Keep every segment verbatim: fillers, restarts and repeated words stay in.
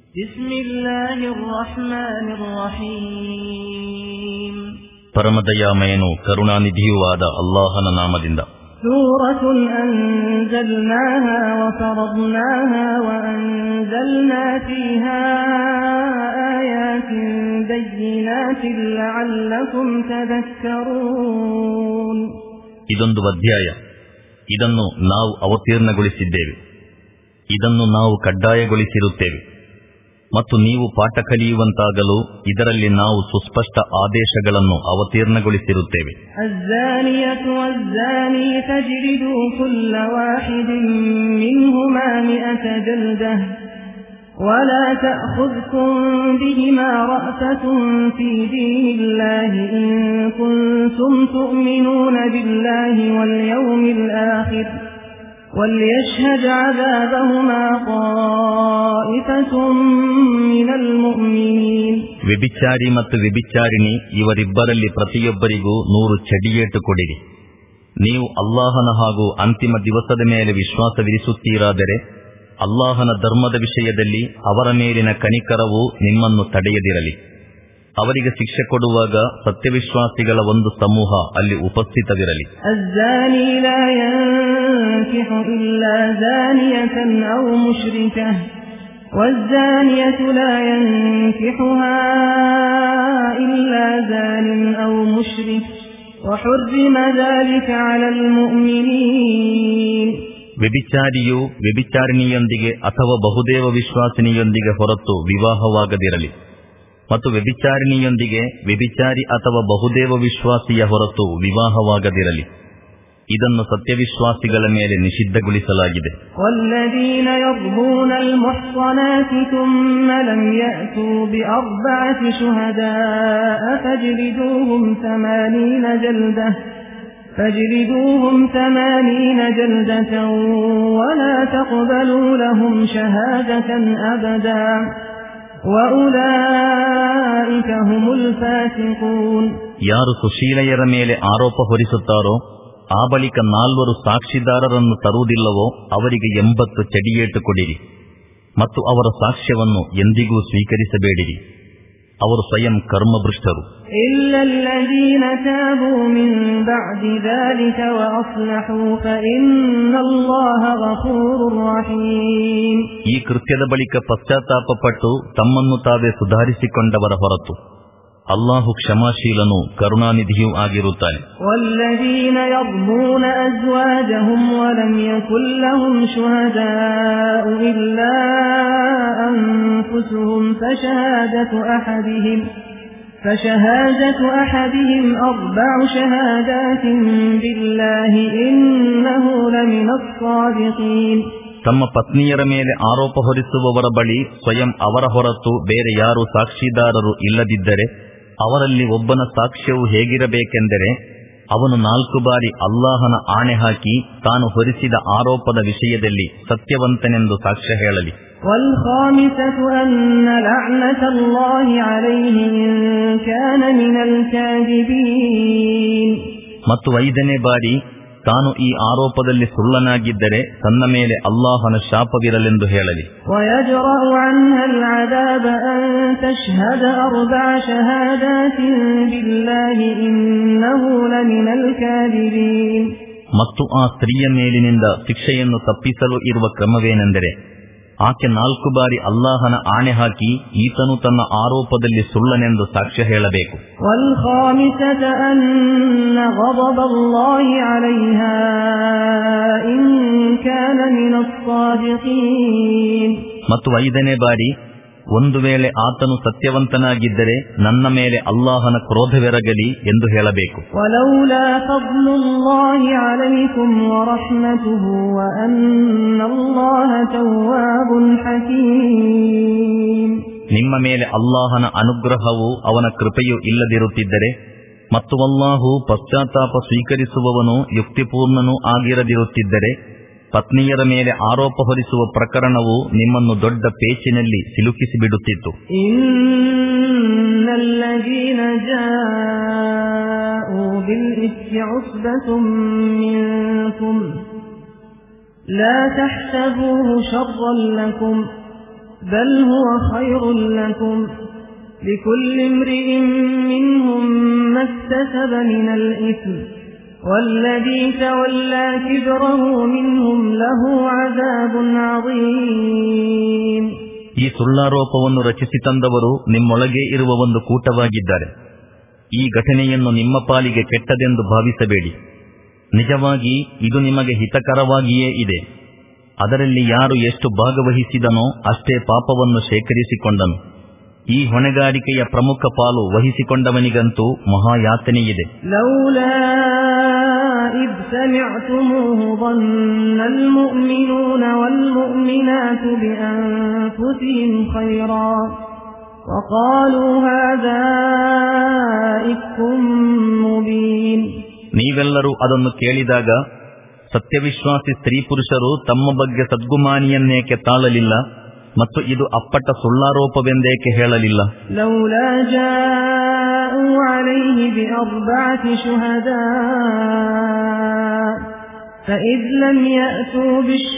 ಬಿಸ್ಮಿಲ್ಲಾಹಿರ್ ರಹ್ಮಾನಿರ್ ರಹೀಮ್. ಪರಮದಯಾಮಯನು ಕರುಣಾನಿಧಿಯೂ ಆದ ಅಲ್ಲಾಹನ ನಾಮದಿಂದ. ಸೂರತುನ್ ಅನ್ಜಲ್ನಾಹಾ ವಫರದ್ನಾಹಾ ವಅನ್ಜಲ್ನಾ ಫೀಹಾ ಆಯಾತಿನ್ ಬಯ್ಯಿನಾತಿನ್ ಲಅಲ್ಲಕುಂ ತದಕ್ಕರೂನ್. ಇದೊಂದು ಅಧ್ಯಾಯ, ಇದನ್ನು ನಾವು ಅವತೀರ್ಣಗೊಳಿಸಿದ್ದೇವೆ, ಇದನ್ನು ನಾವು ಕಡ್ಡಾಯಗೊಳಿಸಿರುತ್ತೇವೆ ಮತ್ತು ನೀವು ಪಾಠ ಕಲಿಯುವಂತಾಗಲು ಇದರಲ್ಲಿ ನಾವು ಸುಸ್ಪಷ್ಟ ಆದೇಶಗಳನ್ನು ಅವತೀರ್ಣಗೊಳಿಸಿರುತ್ತೇವೆ. ಅಜ್ಜಾನಿಯತು ಅಜ್ಜಾನಿ ಫಜ್ಲಿದು ಕುಲ್ಲ ವಾಹಿದಿನ್ ಮಿನ್ಹುಮಾ ಮಿಅತ ಜಲ್ದಹ ವಲಾ ತಅಖುದ್ಕುಂ ಬಿಹಿಮಾ ರಅಫತುನ್ ಫೀ ದೀನಿಲ್ಲಾಹಿ ಇನ್ ಕುಂತುಂ ತು'ಮಿನೂನ ಬಿಲ್ಲಾಹಿ ವಲ್ ಯೌಮಿಲ್ ಆಖಿರ್ وَلْيَشْهَدْ عَذَابَهُمَا طَائِفَةٌ مِنَ الْمُؤْمِنِينَ. ವ್ಯಭಿಚಾರಿ ಮತ್ತು ವ್ಯಭಿಚಾರಿಣಿ ಇವರಿಬ್ಬರಲ್ಲಿ ಪ್ರತಿಯೊಬ್ಬರಿಗೂ ನೂರು ಚಡಿಯೇಟು ಕೊಡಿರಿ. ನೀವು ಅಲ್ಲಾಹನ ಹಾಗೂ ಅಂತಿಮ ದಿವಸದ ಮೇಲೆ ವಿಶ್ವಾಸವಿರಿಸುತ್ತೀರಾದರೆ ಅಲ್ಲಾಹನ ಧರ್ಮದ ವಿಷಯದಲ್ಲಿ ಅವರ ಮೇಲಿನ ಕನಿಕರವು ನಿಮ್ಮನ್ನು ತಡೆಯದಿರಲಿ. ಅವರಿಗೆ ಶಿಕ್ಷೆ ಕೊಡುವಾಗ ಸತ್ಯವಿಶ್ವಾಸಿಗಳ ಒಂದು ಸಮೂಹ ಅಲ್ಲಿ ಉಪಸ್ಥಿತವಿರಲಿ. ಅಜ್ಜಾನಿ ಲಾ ಯನ್ಕಿಹು ಇಲ್ಲಾ ಜಾನಿಯತನ್ ಔ ಮುಶ್ರಿಕಹ ವಜ್ಜಾನಿಯತು ಲಾ ಯನ್ಕಿಹುಹಾ ಇಲ್ಲಾ ಜಾನಿನ್ ಔ ಮುಶ್ರಿಕ್ ವಹುರ್ರಿಮ ذلك ಅಲಲ್ ಮುಅ್ಮಿನೀನ್. ವ್ಯಭಿಚಾರಿಯು ವ್ಯಭಿಚಾರಿಣಿಯೊಂದಿಗೆ ಅಥವಾ ಬಹುದೇವ ವಿಶ್ವಾಸಿನಿಯೊಂದಿಗೆ ಹೊರತು ವಿವಾಹವಾಗದಿರಲಿ ಮತ್ತು ವ್ಯಭಿಚಾರಿಣಿಯೊಂದಿಗೆ ವ್ಯಭಿಚಾರಿ ಅಥವಾ ಬಹುದೇವ ವಿಶ್ವಾಸಿಯ ಹೊರತು ವಿವಾಹವಾಗದಿರಲಿ. ಇದನ್ನು ಸತ್ಯವಿಶ್ವಾಸಿಗಳ ಮೇಲೆ ನಿಷಿದ್ಧಗೊಳಿಸಲಾಗಿದೆ. ವಲ್ಲದೀನ ಯರ್ಮೂನ ಅಲ್-ಮುಹ್ಸನಾತಿ ಥುಮ್ಮ ಲಂ ಯಅತು ಬಿಅರ್ಬಅತಿ ಶುಹದಾಅ ಫಜ್ಲಿದೂಹುಂ ಥಮಾನೀನ ಜಲ್ದಹ فاجلدوهم ثمانين جلدة ولا تقبلوا لهم شهادة أبدا وأولئك هم الفاسقون. ಯಾರು ಸುಶೀಲೆಯರ ಮೇಲೆ ಆರೋಪ ಹೊರಿಸುತ್ತಾರೋ ಆ ಬಳಿಕ ನಾಲ್ವರು ಸಾಕ್ಷಿದಾರರನ್ನು ತರುವುದಿಲ್ಲವೋ ಅವರಿಗೆ ಎಂಬತ್ತು ಚಡಿಯೇಟು ಕೊಡಿರಿ ಮತ್ತು ಅವರ ಸಾಕ್ಷ್ಯವನ್ನು ಎಂದಿಗೂ ಸ್ವೀಕರಿಸಬೇಡಿರಿ. ಅವರು ಸ್ವಯಂ ಕರ್ಮಭ್ರಷ್ಟರು. ಇಲ್ಲಲ್ಲದೀನ ತಾಬೂ ಮಿನ್ ಬಅದಿ ذلك ವಅಸ್ಲಹೂ ಫಇನ್ನಲ್ಲಾಹ ಗಫೂರುರ್ ರಹೀಮ್. ಈ ಕೃತ್ಯದ ಬಳಿಕ ಪಶ್ಚಾತ್ತಾಪಪಟ್ಟು ತಮ್ಮನ್ನು ತಾವೇ ಸುಧಾರಿಸಿಕೊಂಡವರ ಹೊರತು ಅಲ್ಲಾಹು ಕ್ಷಮಾಶೀಲನು ಕರುಣಾನಿಧಿಯೂ ಆಗಿರುತ್ತಾನೆ. ವಲ್ಲದೀನ ಯರ್ಮೂನ ಅಜ್ವಾಜಹುಂ ವಲಂ ಯಕುನ್ ಲಹುಂ ಶುಹದಾഉ ಇಲ್ಲಾ ಅನ್ಫುಸುಹುಂ ಫಶಹಾದತು ಅಹದಿಹಿಂ فشهادة أحدهم أربع شهادات بالله إنه لمن الصادقين. ತಮ್ಮ ಪತ್ನಿಯರ ಮೇಲೆ ಆರೋಪ ಹೊರಿಸುವವರ ಬಳಿ ಸ್ವಯಂ ಅವರ ಹೊರತು ಬೇರೆ ಯಾರು ಸಾಕ್ಷಿದಾರರು ಇಲ್ಲದಿದ್ದರೆ ಅವರಲ್ಲಿ ಒಬ್ಬನ ಸಾಕ್ಷ್ಯವು ಹೇಗಿರಬೇಕೆಂದರೆ ಅವನು ನಾಲ್ಕು ಬಾರಿ ಅಲ್ಲಾಹನ ಆಣೆ ಹಾಕಿ ತಾನು ಹೊರಿಸಿದ ಆರೋಪದ ವಿಷಯದಲ್ಲಿ ಸತ್ಯವಂತನೆಂದು ಸಾಕ್ಷ್ಯ ಹೇಳಲಿ. ವಲ್ಖಾಮಿಸತು ಅನ್ನ ಲಅನತಲ್ಲಾಹಿ ಅಲೈಹಿ ಇನ್ ಕಾನ ಮಿನಲ್ ಕಾದಿಬೀನ್. ಮತ್ತು ಐದನೇ ಬಾರಿ ತಾನು ಈ ಆರೋಪದಲ್ಲಿ ಸುಳ್ಳನಾಗಿದ್ದರೆ ತನ್ನ ಮೇಲೆ ಅಲ್ಲಾಹನ ಶಾಪವಿರಲೆಂದು ಹೇಳಲಿ. ವಯಜ್ರഉ ಅನ್ಹಲ್ ಅದಾಬ ಅನ್ ತಶ್ಹದ ಅರ್ಬಅ ಶಹಾದಾತಿನ್ ಬಿಲ್ಲಾಹಿ ಇನ್ನಹು ಲಮಿನಲ್ ಕಾದಿಬೀನ್. ಮತ್ತು ಆ ಸ್ತ್ರೀಯ ಮೇಲಿನಿಂದ ಶಿಕ್ಷೆಯನ್ನು ತಪ್ಪಿಸಲು ಇರುವ ಕ್ರಮವೇನೆಂದರೆ ಆಕೆ ನಾಲ್ಕು ಬಾರಿ ಅಲ್ಲಾಹನ ಆಣೆ ಹಾಕಿ ಈತನು ತನ್ನ ಆರೋಪದಲ್ಲಿ ಸುಳ್ಳನೆಂದು ಸಾಕ್ಷ್ಯ ಹೇಳಬೇಕು. ವಲ್ಖಾಮಿಸತ ಅನ್ನ ಗದಬಲ್ಲಾಹಿ ಅಲೈಹಾ ಇನ್ ಕಾನ ಮಿನಸ್ ಸಾದಿಕೀನ್. ಮತ್ತು ಐದನೇ ಬಾರಿ ಒಂದು ವೇಳೆ ಆತನು ಸತ್ಯವಂತನಾಗಿದ್ದರೆ ನನ್ನ ಮೇಲೆ ಅಲ್ಲಾಹನ ಕ್ರೋಧವೆರಗಲಿ ಎಂದು ಹೇಳಬೇಕು. ವಲೌಲಾ ಫದ್ಲುಲ್ಲಾಹಿ ಅಲೈಕುಂ ವರಹ್ಮತುಹು ವಅನ್ನಲ್ಲಾಹ ತವ್ವಾಬುನ್ ಹಕೀಮ್. ನಿಮ್ಮ ಮೇಲೆ ಅಲ್ಲಾಹನ ಅನುಗ್ರಹವು ಅವನ ಕೃಪೆಯು ಇಲ್ಲದಿರುತ್ತಿದ್ದರೆ ಮತ್ತು ಅಲ್ಲಾಹು ಪಶ್ಚಾತ್ತಾಪ ಸ್ವೀಕರಿಸುವವನು ಯುಕ್ತಿಪೂರ್ಣನೂ ಆಗಿರದಿರುತ್ತಿದ್ದರೆ ಪತ್ನಿಯರ ಮೇಲೆ ಆರೋಪ ಹೊರಿಸುವ ಪ್ರಕರಣವು ನಿಮ್ಮನ್ನು ದೊಡ್ಡ ಪೇಚಿನಲ್ಲಿ ಸಿಲುಕಿಸಿಬಿಡುತ್ತಿತ್ತು. ಇನ್ನಲ್ಲದೀನ ಜಾಊ ಬಿಲ್ ಇಫ್ಕಿ ಉಸ್ಬತುಂ ಮಿನ್ಕುಂ ಲಾ ತಹ್ಸಬೂಹು ಶರ್ರನ್ ಲಕುಂ بل هو خير لكم لكل امرئ منهم ما اكتسب من الإثم والذي تولى كبره منهم له عذاب عظيم. ಈ ಸುಳ್ಳಾರೋಪವನ್ನು ರಚಿಸಿ ತಂದವರು ನಿಮ್ಮೊಳಗೆ ಇರುವ ಒಂದು ಕೂಟವಾಗಿದ್ದಾರೆ. ಈ ಘಟನೆಯನ್ನು ನಿಮ್ಮ ಪಾಲಿಗೆ ಕೆಟ್ಟದೆಂದು ಭಾವಿಸಬೇಡಿ. ನಿಜವಾಗಿ ಇದು ನಿಮಗೆ ಹಿತಕರವಾಗಿಯೇ ಇದೆ. ಅದರಲ್ಲಿ ಯಾರು ಎಷ್ಟು ಭಾಗವಹಿಸಿದನೋ ಅಷ್ಟೇ ಪಾಪವನ್ನು ಶೇಖರಿಸಿಕೊಂಡನು. ಈ ಹೊಣೆಗಾರಿಕೆಯ ಪ್ರಮುಖ ಪಾಲು ವಹಿಸಿಕೊಂಡವನಿಗಂತೂ ಮಹಾಯಾತನೆಯಿದೆ. ಲೌಲಾ ಇದ್ ಸಮಿಅತುಮೂಹು ظن المؤمنون والمؤمنات بأنفسهم خيرا وقالوا هذا إفك مبين. ನೀವೆಲ್ಲರೂ ಅದನ್ನು ಕೇಳಿದಾಗ ಸತ್ಯವಿಶ್ವಾಸಿ ಸ್ತ್ರೀ ಪುರುಷರು ತಮ್ಮ ಬಗ್ಗೆ ಸದ್ಗುಮಾನಿಯನ್ನೇಕೆ ತಾಳಲಿಲ್ಲ ಮತ್ತು ಇದು ಅಪ್ಪಟ ಸುಳ್ಳಾರೋಪವೆಂದೇಕೆ ಹೇಳಲಿಲ್ಲ? ಲೌಲಾ ಜಾಊ ಅಲೈಹಿ ಬಿಅರ್ಬಅತಿ ಶುಹದಾ فإذ لم يأتوا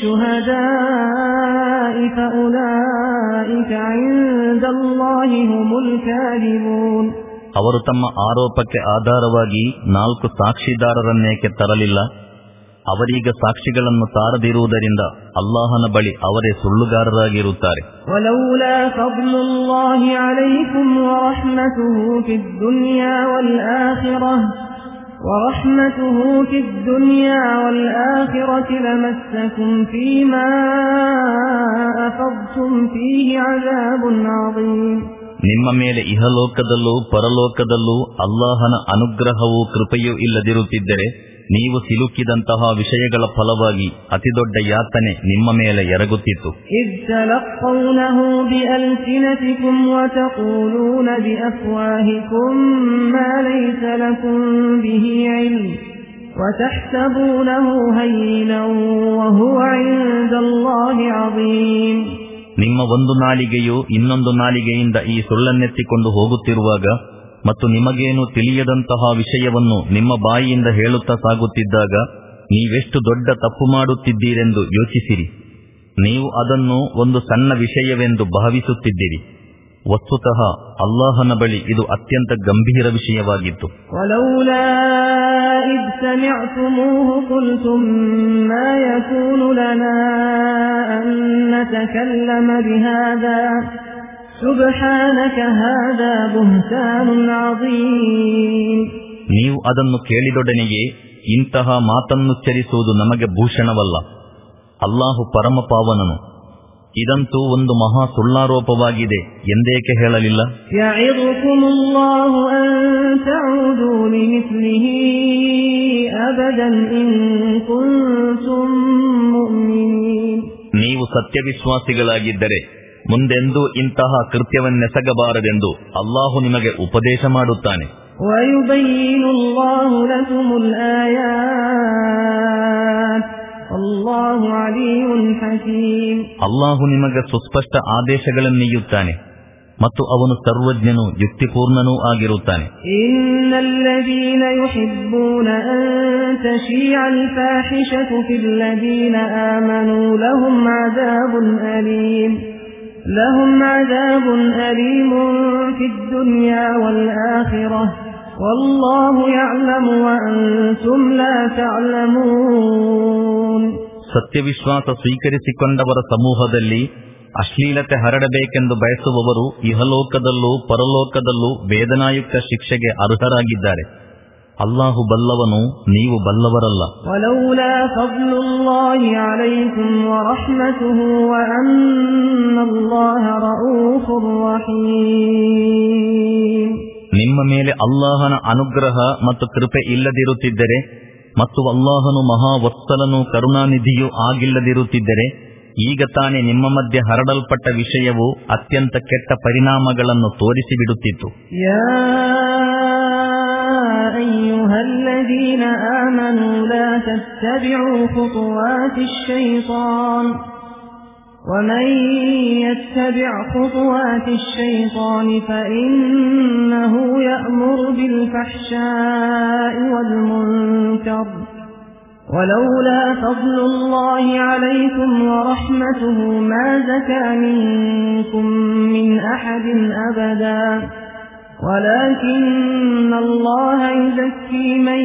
بالشهداء فأولئك عند الله هم الكاذبون. ಅವರು ತಮ್ಮ ಆರೋಪಕ್ಕೆ ಆಧಾರವಾಗಿ ನಾಲ್ಕು ಸಾಕ್ಷಿದಾರರನ್ನೇಕೆ ತರಲಿಲ್ಲ? ಅವರೀಗ ಸಾಕ್ಷಿಗಳನ್ನು ತಾರದಿರುವುದರಿಂದ ಅಲ್ಲಾಹನ ಬಳಿ ಅವರೇ ಸುಳ್ಳುಗಾರರಾಗಿರುತ್ತಾರೆ. ವಲೌಲಾ ಫದ್ಲುಲ್ಲಾಹಿ ಅಲೈಕುಂ ವರಹ್ಮತುಹು ಫಿದ್ದುನ್ಯಾ ವಲ್ಆಖಿರಹ ವರಹ್ಮತುಹು ಫಿದ್ದುನ್ಯಾ ವಲ್ಆಖಿರತಿ ಲಮಸ್ಸಕುಂ ಫೀಮಾ ಅಫದ್ತುಂ ಫೀಹಿ ಅಜಾಬುನ್ ಅಜೀಮ್. ನಿಮ್ಮ ಮೇಲೆ ಇಹಲೋಕದಲ್ಲೂ ಪರಲೋಕದಲ್ಲೂ ಅಲ್ಲಾಹನ ಅನುಗ್ರಹವೂ ಕೃಪೆಯೂ ಇಲ್ಲದಿರುತ್ತಿದ್ದರೆ ನೀವು ಸಿಲುಕಿದಂತಹ ವಿಷಯಗಳ ಫಲವಾಗಿ ಅತಿದೊಡ್ಡ ಯಾತನೆ ನಿಮ್ಮ ಮೇಲೆ ಎರಗುತ್ತಿತ್ತು. ಇದ್ ತಲಕ್ಕೌನಹು ಬಿಅಲ್ಸಿನತಿಕುಂ ವತಕೂಲೂನ ಬಿಅಫ್ವಾಹಿಕುಂ ಮಾ ಲೈಸ ಲಕುಂ ಬಿಹಿ ಇಲ್ಮ್ ವತಹ್ಸಬೂನಹು ಹಯ್ಯಿನನ್ ವಹುವ ಇಂದಲ್ಲಾಹಿ ಅಜೀಮ್. ನಿಮ್ಮ ಒಂದು ನಾಲಿಗೆಯು ಇನ್ನೊಂದು ನಾಲಿಗೆಯಿಂದ ಈ ಸುಳ್ಳನ್ನೆತ್ತಿಕೊಂಡು ಹೋಗುತ್ತಿರುವಾಗ ಮತ್ತು ನಿಮಗೇನು ತಿಳಿಯದಂತಹ ವಿಷಯವನ್ನು ನಿಮ್ಮ ಬಾಯಿಯಿಂದ ಹೇಳುತ್ತಾ ಸಾಗುತ್ತಿದ್ದಾಗ ನೀವೆಷ್ಟು ದೊಡ್ಡ ತಪ್ಪು ಮಾಡುತ್ತಿದ್ದೀರೆಂದು ಯೋಚಿಸಿರಿ. ನೀವು ಅದನ್ನು ಒಂದು ಸಣ್ಣ ವಿಷಯವೆಂದು ಭಾವಿಸುತ್ತಿದ್ದೀರಿ. ವಸ್ತುತಃ ಅಲ್ಲಾಹನ ಬಳಿ ಇದು ಅತ್ಯಂತ ಗಂಭೀರ ವಿಷಯವಾಗಿತ್ತು. ವಲೌಲಾ ಇದ್ ಸಮಿಅತುಮೂಹು ಕುಲ್ತುಂ ಮಾ ಯಕೂನು ಲನಾ ಅನ್ ನತಕಲ್ಲಮ ಬಿಹಾದಾ ಸುಬ್ಹಾನಕ ಹಾದಾ ಬುಹ್ತಾನುನ್ ಅಜೀಮ್. ನೀವು ಅದನ್ನು ಕೇಳಿದೊಡನೆಯೇ ಇಂತಹ ಮಾತನ್ನುಚ್ಚರಿಸುವುದು ನಮಗೆ ಭೂಷಣವಲ್ಲ. ಅಲ್ಲಾಹು ಪರಮಪಾವನನು. ಇದಂತೂ ಒಂದು ಮಹಾ ಸುಳ್ಳಾರೋಪವಾಗಿದೆ ಎಂದೇಕೆ ಹೇಳಲಿಲ್ಲ? ಯಇದುಕುಮುಲ್ಲಾಹು ಅನ್ ತಊದು ಲಿಮಿಸ್ಲಿಹಿ ಅಬದನ್ ಇನ್ ಕುಂತುಂ ಮುಅ್ಮಿನೀನ್. ನೀವು ಸತ್ಯವಿಶ್ವಾಸಿಗಳಾಗಿದ್ದರೆ ಮುಂದೆಂದೂ ಇಂತಹ ಕೃತ್ಯವನ್ನೆಸಗಬಾರದೆಂದು ಅಲ್ಲಾಹು ನಿಮಗೆ ಉಪದೇಶ ಮಾಡುತ್ತಾನೆ. ವಯುಬಯ್ಯಿನುಲ್ಲಾಹು ಲಕುಮುಲ್ ಆಯಾತ್ ಅಲ್ಲಾಹು ಅಲೀಮುನ್ ಹಕೀಮ್. ಅಲ್ಲಾಹು ನಿಮಗೆ ಸುಸ್ಪಷ್ಟ ಆದೇಶಗಳನ್ನೀಯುತ್ತಾನೆ ಮತ್ತು ಅವನು ಸರ್ವಜ್ಞನೂ ಯುಕ್ತಿಪೂರ್ಣನೂ ಆಗಿರುತ್ತಾನೆ. ಇನ್ನಲ್ಲದೀನ ಯುಹಿಬ್ಬೂನ ಅನ್ ತಶೀಅಲ್ ಫಾಹಿಶತು ಫಿಲ್ಲದೀನ ಆಮನೂ ಲಹುಂ ಅಜಾಬುನ್ ಅಲೀಮ್ لهم عذاب أليم في الدنيا والآخرة والله يعلم وأنتم لا تعلمون. ಸತ್ಯವಿಶ್ವಾಸ ಸ್ವೀಕರಿಸಿಕೊಂಡವರ ಸಮೂಹದಲ್ಲಿ ಅಶ್ಲೀಲತೆ ಹರಡಬೇಕೆಂದು ಬಯಸುವವರು ಇಹಲೋಕದಲ್ಲೂ ಪರಲೋಕದಲ್ಲೂ ವೇದನಾಯುಕ್ತ ಶಿಕ್ಷೆಗೆ ಅರ್ಹರಾಗಿದ್ದಾರೆ. ಅಲ್ಲಾಹು ಬಲ್ಲವನು, ನೀವು ಬಲ್ಲವರಲ್ಲ. ವಲೌಲಾ ಫದ್ಲುಲ್ಲಾಹಿ ಅಲೈಕುಂ ವರಹ್ಮತುಹು ವಅನ್ನಲ್ಲಾಹ ರഊಫುರ್ ರಹೀಮ್. ನಿಮ್ಮ ಮೇಲೆ ಅಲ್ಲಾಹನ ಅನುಗ್ರಹ ಮತ್ತು ಕೃಪೆ ಇಲ್ಲದಿರುತ್ತಿದ್ದರೆ ಮತ್ತು ಅಲ್ಲಾಹನು ಮಹಾವತ್ಸಲನೂ ಕರುಣಾನಿಧಿಯೂ ಆಗಿಲ್ಲದಿರುತ್ತಿದ್ದರೆ ಈಗ ತಾನೇ ನಿಮ್ಮ ಮಧ್ಯೆ ಹರಡಲ್ಪಟ್ಟ ವಿಷಯವು ಅತ್ಯಂತ ಕೆಟ್ಟ ಪರಿಣಾಮಗಳನ್ನು ತೋರಿಸಿಬಿಡುತ್ತಿತ್ತು. أيها الذين آمنوا لا تتبعوا خطوات الشيطان ومن يتبع خطوات الشيطان فإنه يأمر بالفحشاء والمنكر ولولا فضل الله عليكم ورحمته ما زكى منكم من أحد أبدا ولكن الله يزكي من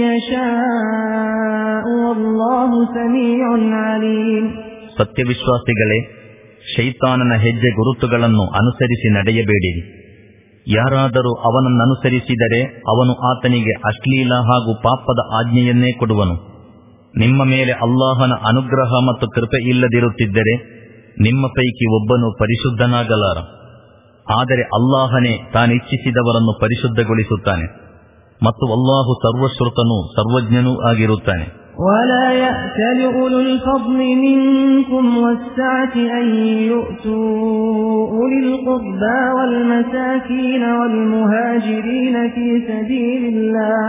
يشاء والله سميع عليم. ಸತ್ಯವಿಶ್ವಾಸಿಗಳೇ, ಶೈತಾನನ ಹೆಜ್ಜೆ ಗುರುತುಗಳನ್ನು ಅನುಸರಿಸಿ ನಡೆಯಬೇಡಿರಿ. ಯಾರಾದರೂ ಅವನನ್ನನುಸರಿಸಿದರೆ ಅವನು ಆತನಿಗೆ ಅಶ್ಲೀಲ ಹಾಗೂ ಪಾಪದ ಆಜ್ಞೆಯನ್ನೇ ಕೊಡುವನು. ನಿಮ್ಮ ಮೇಲೆ ಅಲ್ಲಾಹನ ಅನುಗ್ರಹ ಮತ್ತು ಕೃಪೆ ಇಲ್ಲದಿರುತ್ತಿದ್ದರೆ ನಿಮ್ಮ ಪೈಕಿ ಒಬ್ಬನು ಪರಿಶುದ್ಧನಾಗಲಾರ. ಆದರೆ ಅಲ್ಲಾಹನೇ ತಾನಿಚ್ಛಿಸಿದವರನ್ನು ಪರಿಶುದ್ಧಗೊಳಿಸುತ್ತಾನೆ ಮತ್ತು ಅಲ್ಲಾಹು ಸರ್ವಶ್ರುತನೂ ಸರ್ವಜ್ಞನೂ ಆಗಿರುತ್ತಾನೆ. ولا يأتل أولو الفضل منكم والسعة أن يؤتوا أولي القربى والمساكين والمهاجرين في سبيل الله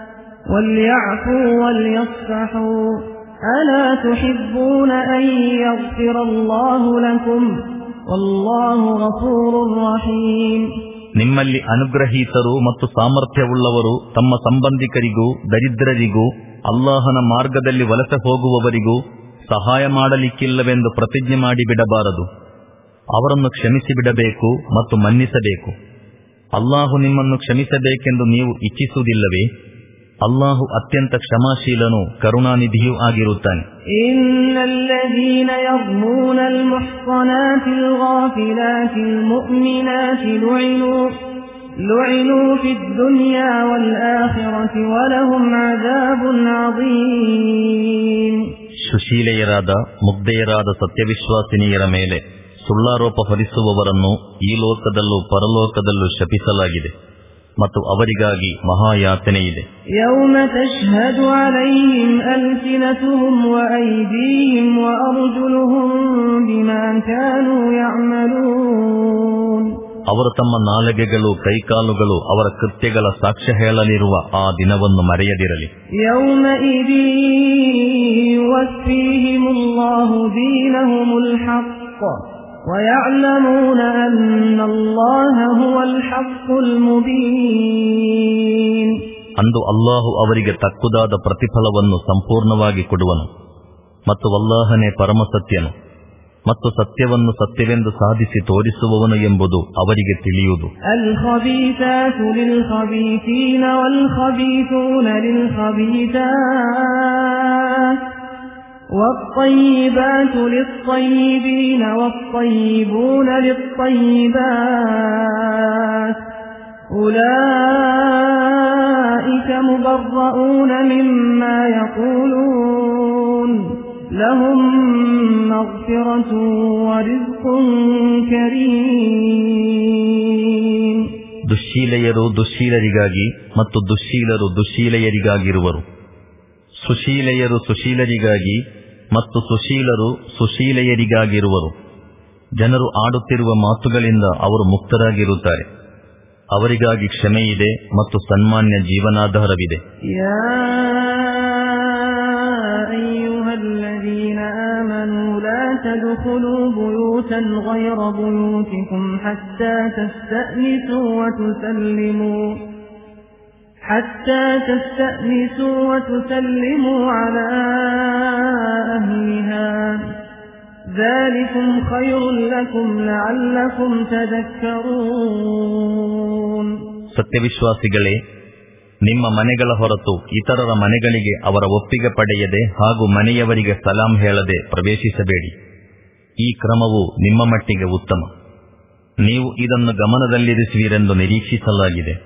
وليعفوا وليصفحوا ألا تحبون أن يغفر الله لكم والله غفور رحيم. ನಿಮ್ಮಲ್ಲಿ ಅನುಗ್ರಹೀತರು ಮತ್ತು ಸಾಮರ್ಥ್ಯವುಳ್ಳವರು ತಮ್ಮ ಸಂಬಂಧಿಕರಿಗೂ ದರಿದ್ರರಿಗೂ ಅಲ್ಲಾಹನ ಮಾರ್ಗದಲ್ಲಿ ವಲಸೆ ಹೋಗುವವರಿಗೂ ಸಹಾಯ ಮಾಡಲಿಕ್ಕಿಲ್ಲವೆಂದು ಪ್ರತಿಜ್ಞೆ ಮಾಡಿಬಿಡಬಾರದು. ಅವರನ್ನು ಕ್ಷಮಿಸಿಬಿಡಬೇಕು ಮತ್ತು ಮನ್ನಿಸಬೇಕು. ಅಲ್ಲಾಹು ನಿಮ್ಮನ್ನು ಕ್ಷಮಿಸಬೇಕೆಂದು ನೀವು ಇಚ್ಛಿಸುವುದಿಲ್ಲವೇ? ಅಲ್ಲಾಹು ಅತ್ಯಂತ ಕ್ಷಮಾಶೀಲನೂ ಕರುಣಾನಿಧಿಯೂ ಆಗಿರುತ್ತಾನೆ. ಇನ್ನಲ್ಲದೀನ ಯರ್ಮೂನಲ್ ಮುಹ್ಸನಾತಿಲ್ ಗಾಫಿಲಾತಿಲ್ ಮುಅ್ಮಿನಾತಿ ಲುಇನೂ ಲುಇನೂ ಫಿದ್ ದುನ್ಯಾ ವಲ್ ಆಖಿರತಿ ವಲಹುಂ ಅದಾಬುನ್ ಅದೀಮ್. ಸುಶೀಲೆಯರಾದ ಮುಗ್ಧೆಯರಾದ ಸತ್ಯವಿಶ್ವಾಸಿನಿಯರ ಮೇಲೆ ಸುಳ್ಳಾರೋಪ ಹೊರಿಸುವವರನ್ನು ಈ ಲೋಕದಲ್ಲೂ ಪರಲೋಕದಲ್ಲೂ ಶಪಿಸಲಾಗಿದೆ ಮತ್ತು ಅವರಿಗಾಗಿ ಮಹಾಯಾತನೆ ಇದೆ. ಯೌಮ ತಶ್ಹದು ಅಲೈಹಿಂ ಅಲ್ಸಿನತುಹುಂ ವಅಯ್ದೀಹಿಂ ವಅರ್ಜುಲುಹುಂ ಬಿಮಾ ಕಾನೂ ಯಅಮಲೂನ್. ಅವರು ತಮ್ಮ ನಾಲಿಗೆಗಳು ಕೈಕಾಲುಗಳು ಅವರ ಕೃತ್ಯಗಳ ಸಾಕ್ಷ್ಯ ಹೇಳಲಿರುವ ಆ ದಿನವನ್ನು ಮರೆಯದಿರಲಿ. ಯೌಮಇದಿ ಯುವಫೀಹಿಮುಲ್ಲಾಹು ದೀನಹುಮುಲ್ ಹಕ್ وَيَعْلَمُونَ أَنَّ اللَّهَ هُوَ الْحَقُّ الْمُبِينُ. ಅಂದು ಅಲ್ಲಾಹು ಅವರಿಗೆ ತಕ್ಕುದಾದ ಪ್ರತಿಫಲವನ್ನು ಸಂಪೂರ್ಣವಾಗಿ ಕೊಡುವನು ಮತ್ತು ಅಲ್ಲಾಹನೇ ಪರಮಸತ್ಯನು ಮತ್ತು ಸತ್ಯವನ್ನು ಸತ್ಯವೆಂದು ಸಾಧಿಸಿ ತೋರಿಸುವವನು ಎಂಬುದು ಅವರಿಗೆ ತಿಳಿಯುವುದು. ಅಲ್-ಖಬೀಥಾತು ಲಿಲ್-ಖಬೀಥೀನ ವಲ್-ಖಬೀಥೂನ ಲಿಲ್-ಖಬೀಥಾತ್ والطيبات للطيبين والطيبون للطيبات أولئك مبرؤون مما يقولون لهم مغفرة ورزق كريم. ದುಶ್ಶೀಲೆಯರು ದುಶ್ಶೀಲರಿಗಾಗಿ ಮತ್ತು ದುಶ್ಶೀಲರು ದುಶ್ಶೀಲೆಯರಿಗಾಗಿರುವರು. ಸುಶೀಲೆಯರು ಸುಶೀಲರಿಗಾಗಿ ಮತ್ತು ಸುಶೀಲರು ಸುಶೀಲೆಯರಿಗಾಗಿರುವರು. ಜನರು ಆಡುತ್ತಿರುವ ಮಾತುಗಳಿಂದ ಅವರು ಮುಕ್ತರಾಗಿರುತ್ತಾರೆ. ಅವರಿಗಾಗಿ ಕ್ಷಮೆಯಿದೆ ಮತ್ತು ಸನ್ಮಾನ್ಯ ಜೀವನಾಧಾರವಿದೆ. ಯಾ ಅಯ್ಯುಹಲ್ಲದೀನ ಆಮನೂ ಲಾ ತದ್ಖುಲೂ ಬುಯೂತನ್ ಗೈರ ಬುಯೂತಿಕುಂ ಹತ್ತಾ ತಸ್ತಅನಿಸೂ ವತುಸಲ್ಲಿಮೂ حتى تستأنسوا وتسلموا على أهلها ذلكم خير لكم لعلكم تذكرون. ಸತ್ಯವಿಶ್ವಾಸಿಗಳೇ, ನಿಮ್ಮ ಮನೆಗಳ ಹೊರತು ಇತರರ ಮನೆಗಳಿಗೆ ಅವರ ಒಪ್ಪಿಗೆ ಪಡೆಯದೆ ಹಾಗೂ ಮನೆಯವರಿಗೆ ಸಲಾಂ ಹೇಳದೆ ಪ್ರವೇಶಿಸಬೇಡಿ. ಈ ಕ್ರಮವು ನಿಮ್ಮ ಮಟ್ಟಿಗೆ ಉತ್ತಮ. ನೀವು ಇದನ್ನು ಗಮನದಲ್ಲಿರಿಸುವಿರೆಂದು ನಿರೀಕ್ಷಿಸಲಾಗಿದೆ.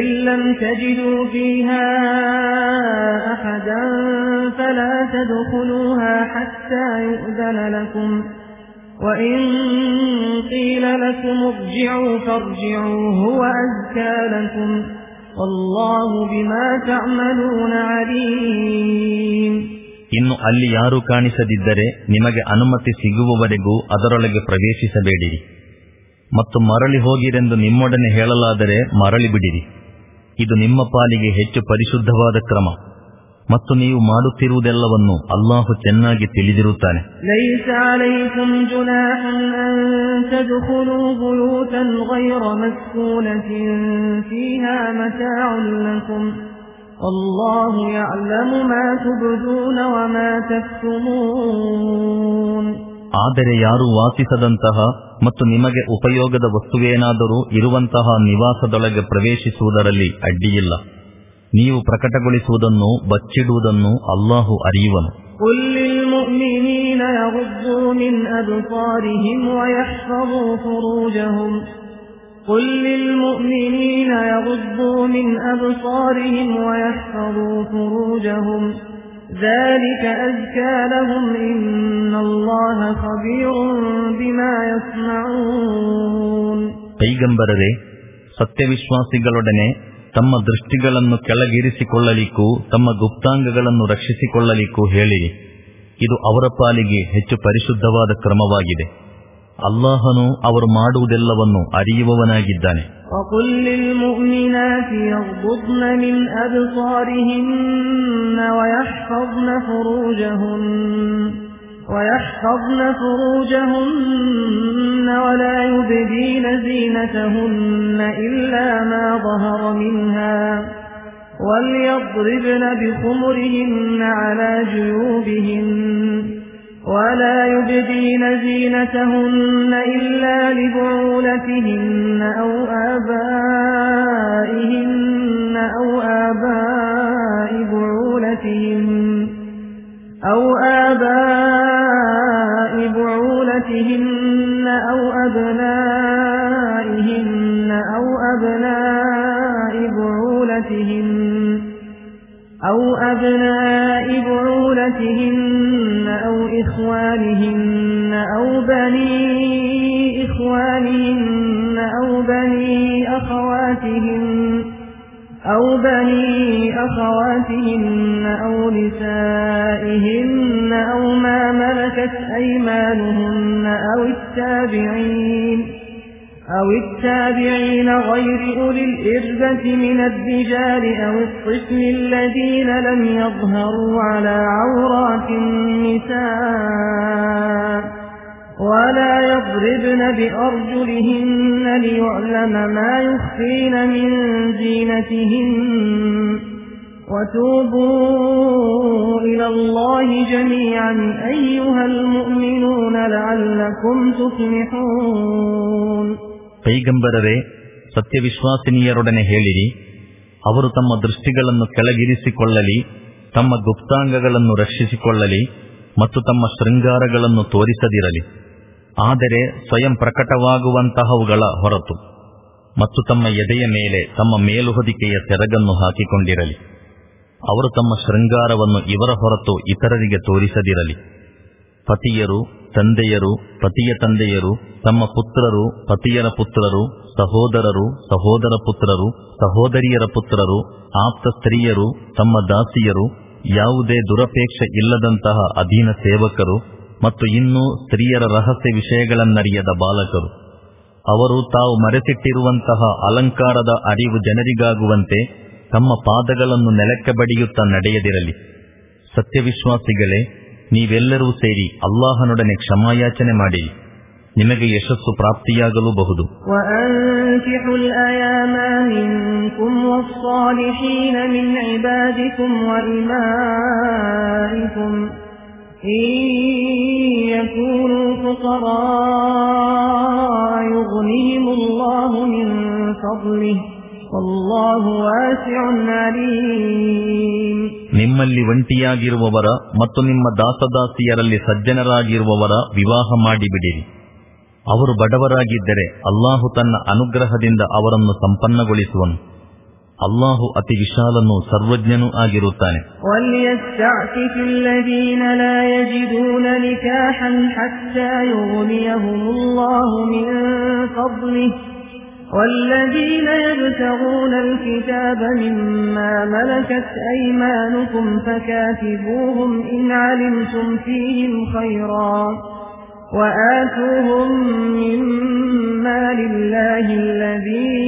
ಇನ್ನು ಅಲ್ಲಿ ಯಾರೂ ಕಾಣಿಸದಿದ್ದರೆ ನಿಮಗೆ ಅನುಮತಿ ಸಿಗುವವರೆಗೂ ಅದರೊಳಗೆ ಪ್ರವೇಶಿಸಬೇಡಿರಿ. ಮತ್ತು ಮರಳಿ ಹೋಗಿರೆಂದು ನಿಮ್ಮೊಡನೆ ಹೇಳಲಾದರೆ ಮರಳಿ ಬಿಡಿರಿ. ಇದು ನಿಮ್ಮ ಪಾಲಿಗೆ ಹೆಚ್ಚು ಪರಿಶುದ್ಧವಾದ ಕ್ರಮ ಮತ್ತು ನೀವು ಮಾಡುತ್ತಿರುವುದೆಲ್ಲವನ್ನು ಅಲ್ಲಾಹು ಚೆನ್ನಾಗಿ ತಿಳಿದಿರುತ್ತಾನೆ. ಲೈಸ ಅಲೈಕುಂ ಜುನಾಹುನ್ ಅನ್ ತದ್ಖುಲೂ ಬುಯೂತನ್ ಗೈರ ಮಸ್ಕೂನತಿನ್ ಫೀಹಾ ಮತಾಉನ್ ಲಕುಂ والله يعلم ما تبدون وما تكتمون. ಆದರೆ ಯಾರು ವಾಸಿಸದಂತಹ ಮತ್ತು ನಿಮಗೆ ಉಪಯೋಗದ ವಸ್ತುವೇನಾದರೂ ಇರುವಂತಹ ನಿವಾಸದೊಳಗೆ ಪ್ರವೇಶಿಸುವುದರಲ್ಲಿ ಅಡ್ಡಿಯಿಲ್ಲ. ನೀವು ಪ್ರಕಟಗೊಳಿಸುವುದನ್ನು ಬಚ್ಚಿಡುವುದನ್ನು ಅಲ್ಲಾಹು ಅರಿಯುವನು. قل للمؤمنين يغضوا من أبصارهم ويحفظوا فروجهم قل للمؤمنين يغضوا من أبصارهم ويحفظوا فروجهم ذلك أزكى لهم إن الله خبير بما يصنعون. ಪೈಗಂಬರರೇ, ಸತ್ಯವಿಶ್ವಾಸಿಗಳೊಡನೆ ತಮ್ಮ ದೃಷ್ಟಿಗಳನ್ನು ಕೆಳಗಿರಿಸಿಕೊಳ್ಳಲಿಕ್ಕೂ ತಮ್ಮ ಗುಪ್ತಾಂಗಗಳನ್ನು ರಕ್ಷಿಸಿಕೊಳ್ಳಲಿಕ್ಕೂ ಹೇಳಿರಿ. ಇದು ಅವರ ಪಾಲಿಗೆ ಹೆಚ್ಚು ಪರಿಶುದ್ಧವಾದ ಕ್ರಮವಾಗಿದೆ. ಅಲ್ಲಾಹನು ಅವರು ಮಾಡುವುದೆಲ್ಲವನ್ನು ಅರಿಯುವವನಾಗಿದ್ದಾನೆ. وَقُلْ لِلْمُؤْمِنَاتِ يَغْضُضْنَ مِنْ أَبْصَارِهِنَّ وَيَحْفَظْنَ فُرُوجَهُنَّ وَيَحْفَظْنَ فُرُوجَهُنَّ وَلَا يُبْدِينَ زِينَتَهُنَّ إِلَّا مَا ظَهَرَ مِنْهَا وَلْيَضْرِبْنَ بِخُمُرِهِنَّ عَلَى جُيُوبِهِنَّ ولا يبدين زينتهن إلا لبعولتهن أو آبائهن أو آباء بعولتهن أو آباء بعولتهن أو أبنائهن أو أبناء بعولتهن أو أبناء بعولتهن أو إخوانهن أو بني إخوانهن أو بني أخواتهن أو بني أخواتهن أو نسائهن أو ما ملكت أيمانهن أو التابعين أو التابعين غير أولي الإربة من الرجال أو الطفل الذين لم يظهروا على عورات النساء ولا يضربن بأرجلهن ليعلم ما يخفين من زينتهن وتوبوا إلى الله جميعا أيها المؤمنون لعلكم تفلحون. ಪೈಗಂಬರರೇ, ಸತ್ಯವಿಶ್ವಾಸಿನಿಯರೊಡನೆ ಹೇಳಿರಿ, ಅವರು ತಮ್ಮ ದೃಷ್ಟಿಗಳನ್ನು ಕೆಳಗಿರಿಸಿಕೊಳ್ಳಲಿ, ತಮ್ಮ ಗುಪ್ತಾಂಗಗಳನ್ನು ರಕ್ಷಿಸಿಕೊಳ್ಳಲಿ ಮತ್ತು ತಮ್ಮ ಶೃಂಗಾರಗಳನ್ನು ತೋರಿಸದಿರಲಿ, ಆದರೆ ಸ್ವಯಂ ಪ್ರಕಟವಾಗುವಂತಹವುಗಳ ಹೊರತು, ಮತ್ತು ತಮ್ಮ ಎದೆಯ ಮೇಲೆ ತಮ್ಮ ಮೇಲುಹೊದಿಕೆಯ ಸೆರಗನ್ನು ಹಾಕಿಕೊಂಡಿರಲಿ. ಅವರು ತಮ್ಮ ಶೃಂಗಾರವನ್ನು ಇವರ ಹೊರತು ಇತರರಿಗೆ ತೋರಿಸದಿರಲಿ. ಪತಿಯರು, ತಂದೆಯರು, ಪತಿಯ ತಂದೆಯರು, ತಮ್ಮ ಪುತ್ರರು, ಪತಿಯರ ಪುತ್ರರು, ಸಹೋದರರು, ಸಹೋದರ ಪುತ್ರರು, ಸಹೋದರಿಯರ ಪುತ್ರರು, ಆಪ್ತ ಸ್ತ್ರೀಯರು, ತಮ್ಮ ದಾಸಿಯರು, ಯಾವುದೇ ದುರಪೇಕ್ಷೆ ಇಲ್ಲದಂತಹ ಅಧೀನ ಸೇವಕರು ಮತ್ತು ಇನ್ನೂ ಸ್ತ್ರೀಯರ ರಹಸ್ಯ ವಿಷಯಗಳನ್ನರಿಯದ ಬಾಲಕರು. ಅವರು ತಾವು ಮರೆತಿಟ್ಟಿರುವಂತಹ ಅಲಂಕಾರದ ಅರಿವು ಜನರಿಗಾಗುವಂತೆ ತಮ್ಮ ಪಾದಗಳನ್ನು ನೆಲಕ್ಕೆ ಬಡಿಯುತ್ತಾ ನಡೆಯದಿರಲಿ. ಸತ್ಯವಿಶ್ವಾಸಿಗಳೇ, ನೀವೆಲ್ಲರೂ ಸೇರಿ ಅಲ್ಲಾಹನೊಡನೆ ಕ್ಷಮಾಯಾಚನೆ ಮಾಡಿರಿ, ನಿಮಗೆ ಯಶಸ್ಸು ಪ್ರಾಪ್ತಿಯಾಗಲೂಬಹುದು. وَأَنكِحُوا الْأَيَامَ مِنكُمْ وَالصَّالِحِينَ مِنْ عِبَادِكُمْ وَإِمَائِكُمْ إِنْ يَكُونُوا فُقَرَاءَ يُغْنِهِمُ اللَّهُ مِنْ فَضْلِهِ وَاللَّهُ وَاسِعٌ عَلِيمٌ. ನಿಮ್ಮಲ್ಲಿ ಒಂಟಿಯಾಗಿರುವವರ ಮತ್ತು ನಿಮ್ಮ ದಾಸದಾಸಿಯರಲ್ಲಿ ಸಜ್ಜನರಾಗಿರುವವರ ವಿವಾಹ ಮಾಡಿಬಿಡಿರಿ. ಅವರು ಬಡವರಾಗಿದ್ದರೆ ಅಲ್ಲಾಹು ತನ್ನ ಅನುಗ್ರಹದಿಂದ ಅವರನ್ನು ಸಂಪನ್ನಗೊಳಿಸುವನು. ಅಲ್ಲಾಹು ಅತಿ ವಿಶಾಲನೂ ಸರ್ವಜ್ಞನೂ ಆಗಿರುತ್ತಾನೆ. وَلْيَسْتَعْفِفِ الَّذِينَ لَا يَجِدُونَ نِكَاحًا حَتَّى يُغْنِيَهُمُ اللَّهُ مِنْ فَضْلِهِ وَالَّذِينَ يَبْتَغُونَ الْكِتَابَ مِمَّا مَلَكَتْ أَيْمَانُكُمْ فَكَاتِبُوهُمْ إِنْ عَلِمْتُمْ فِيهِمْ خَيْرًا وَآتُوهُمْ مِمَّا لِلَّهِ الَّذِي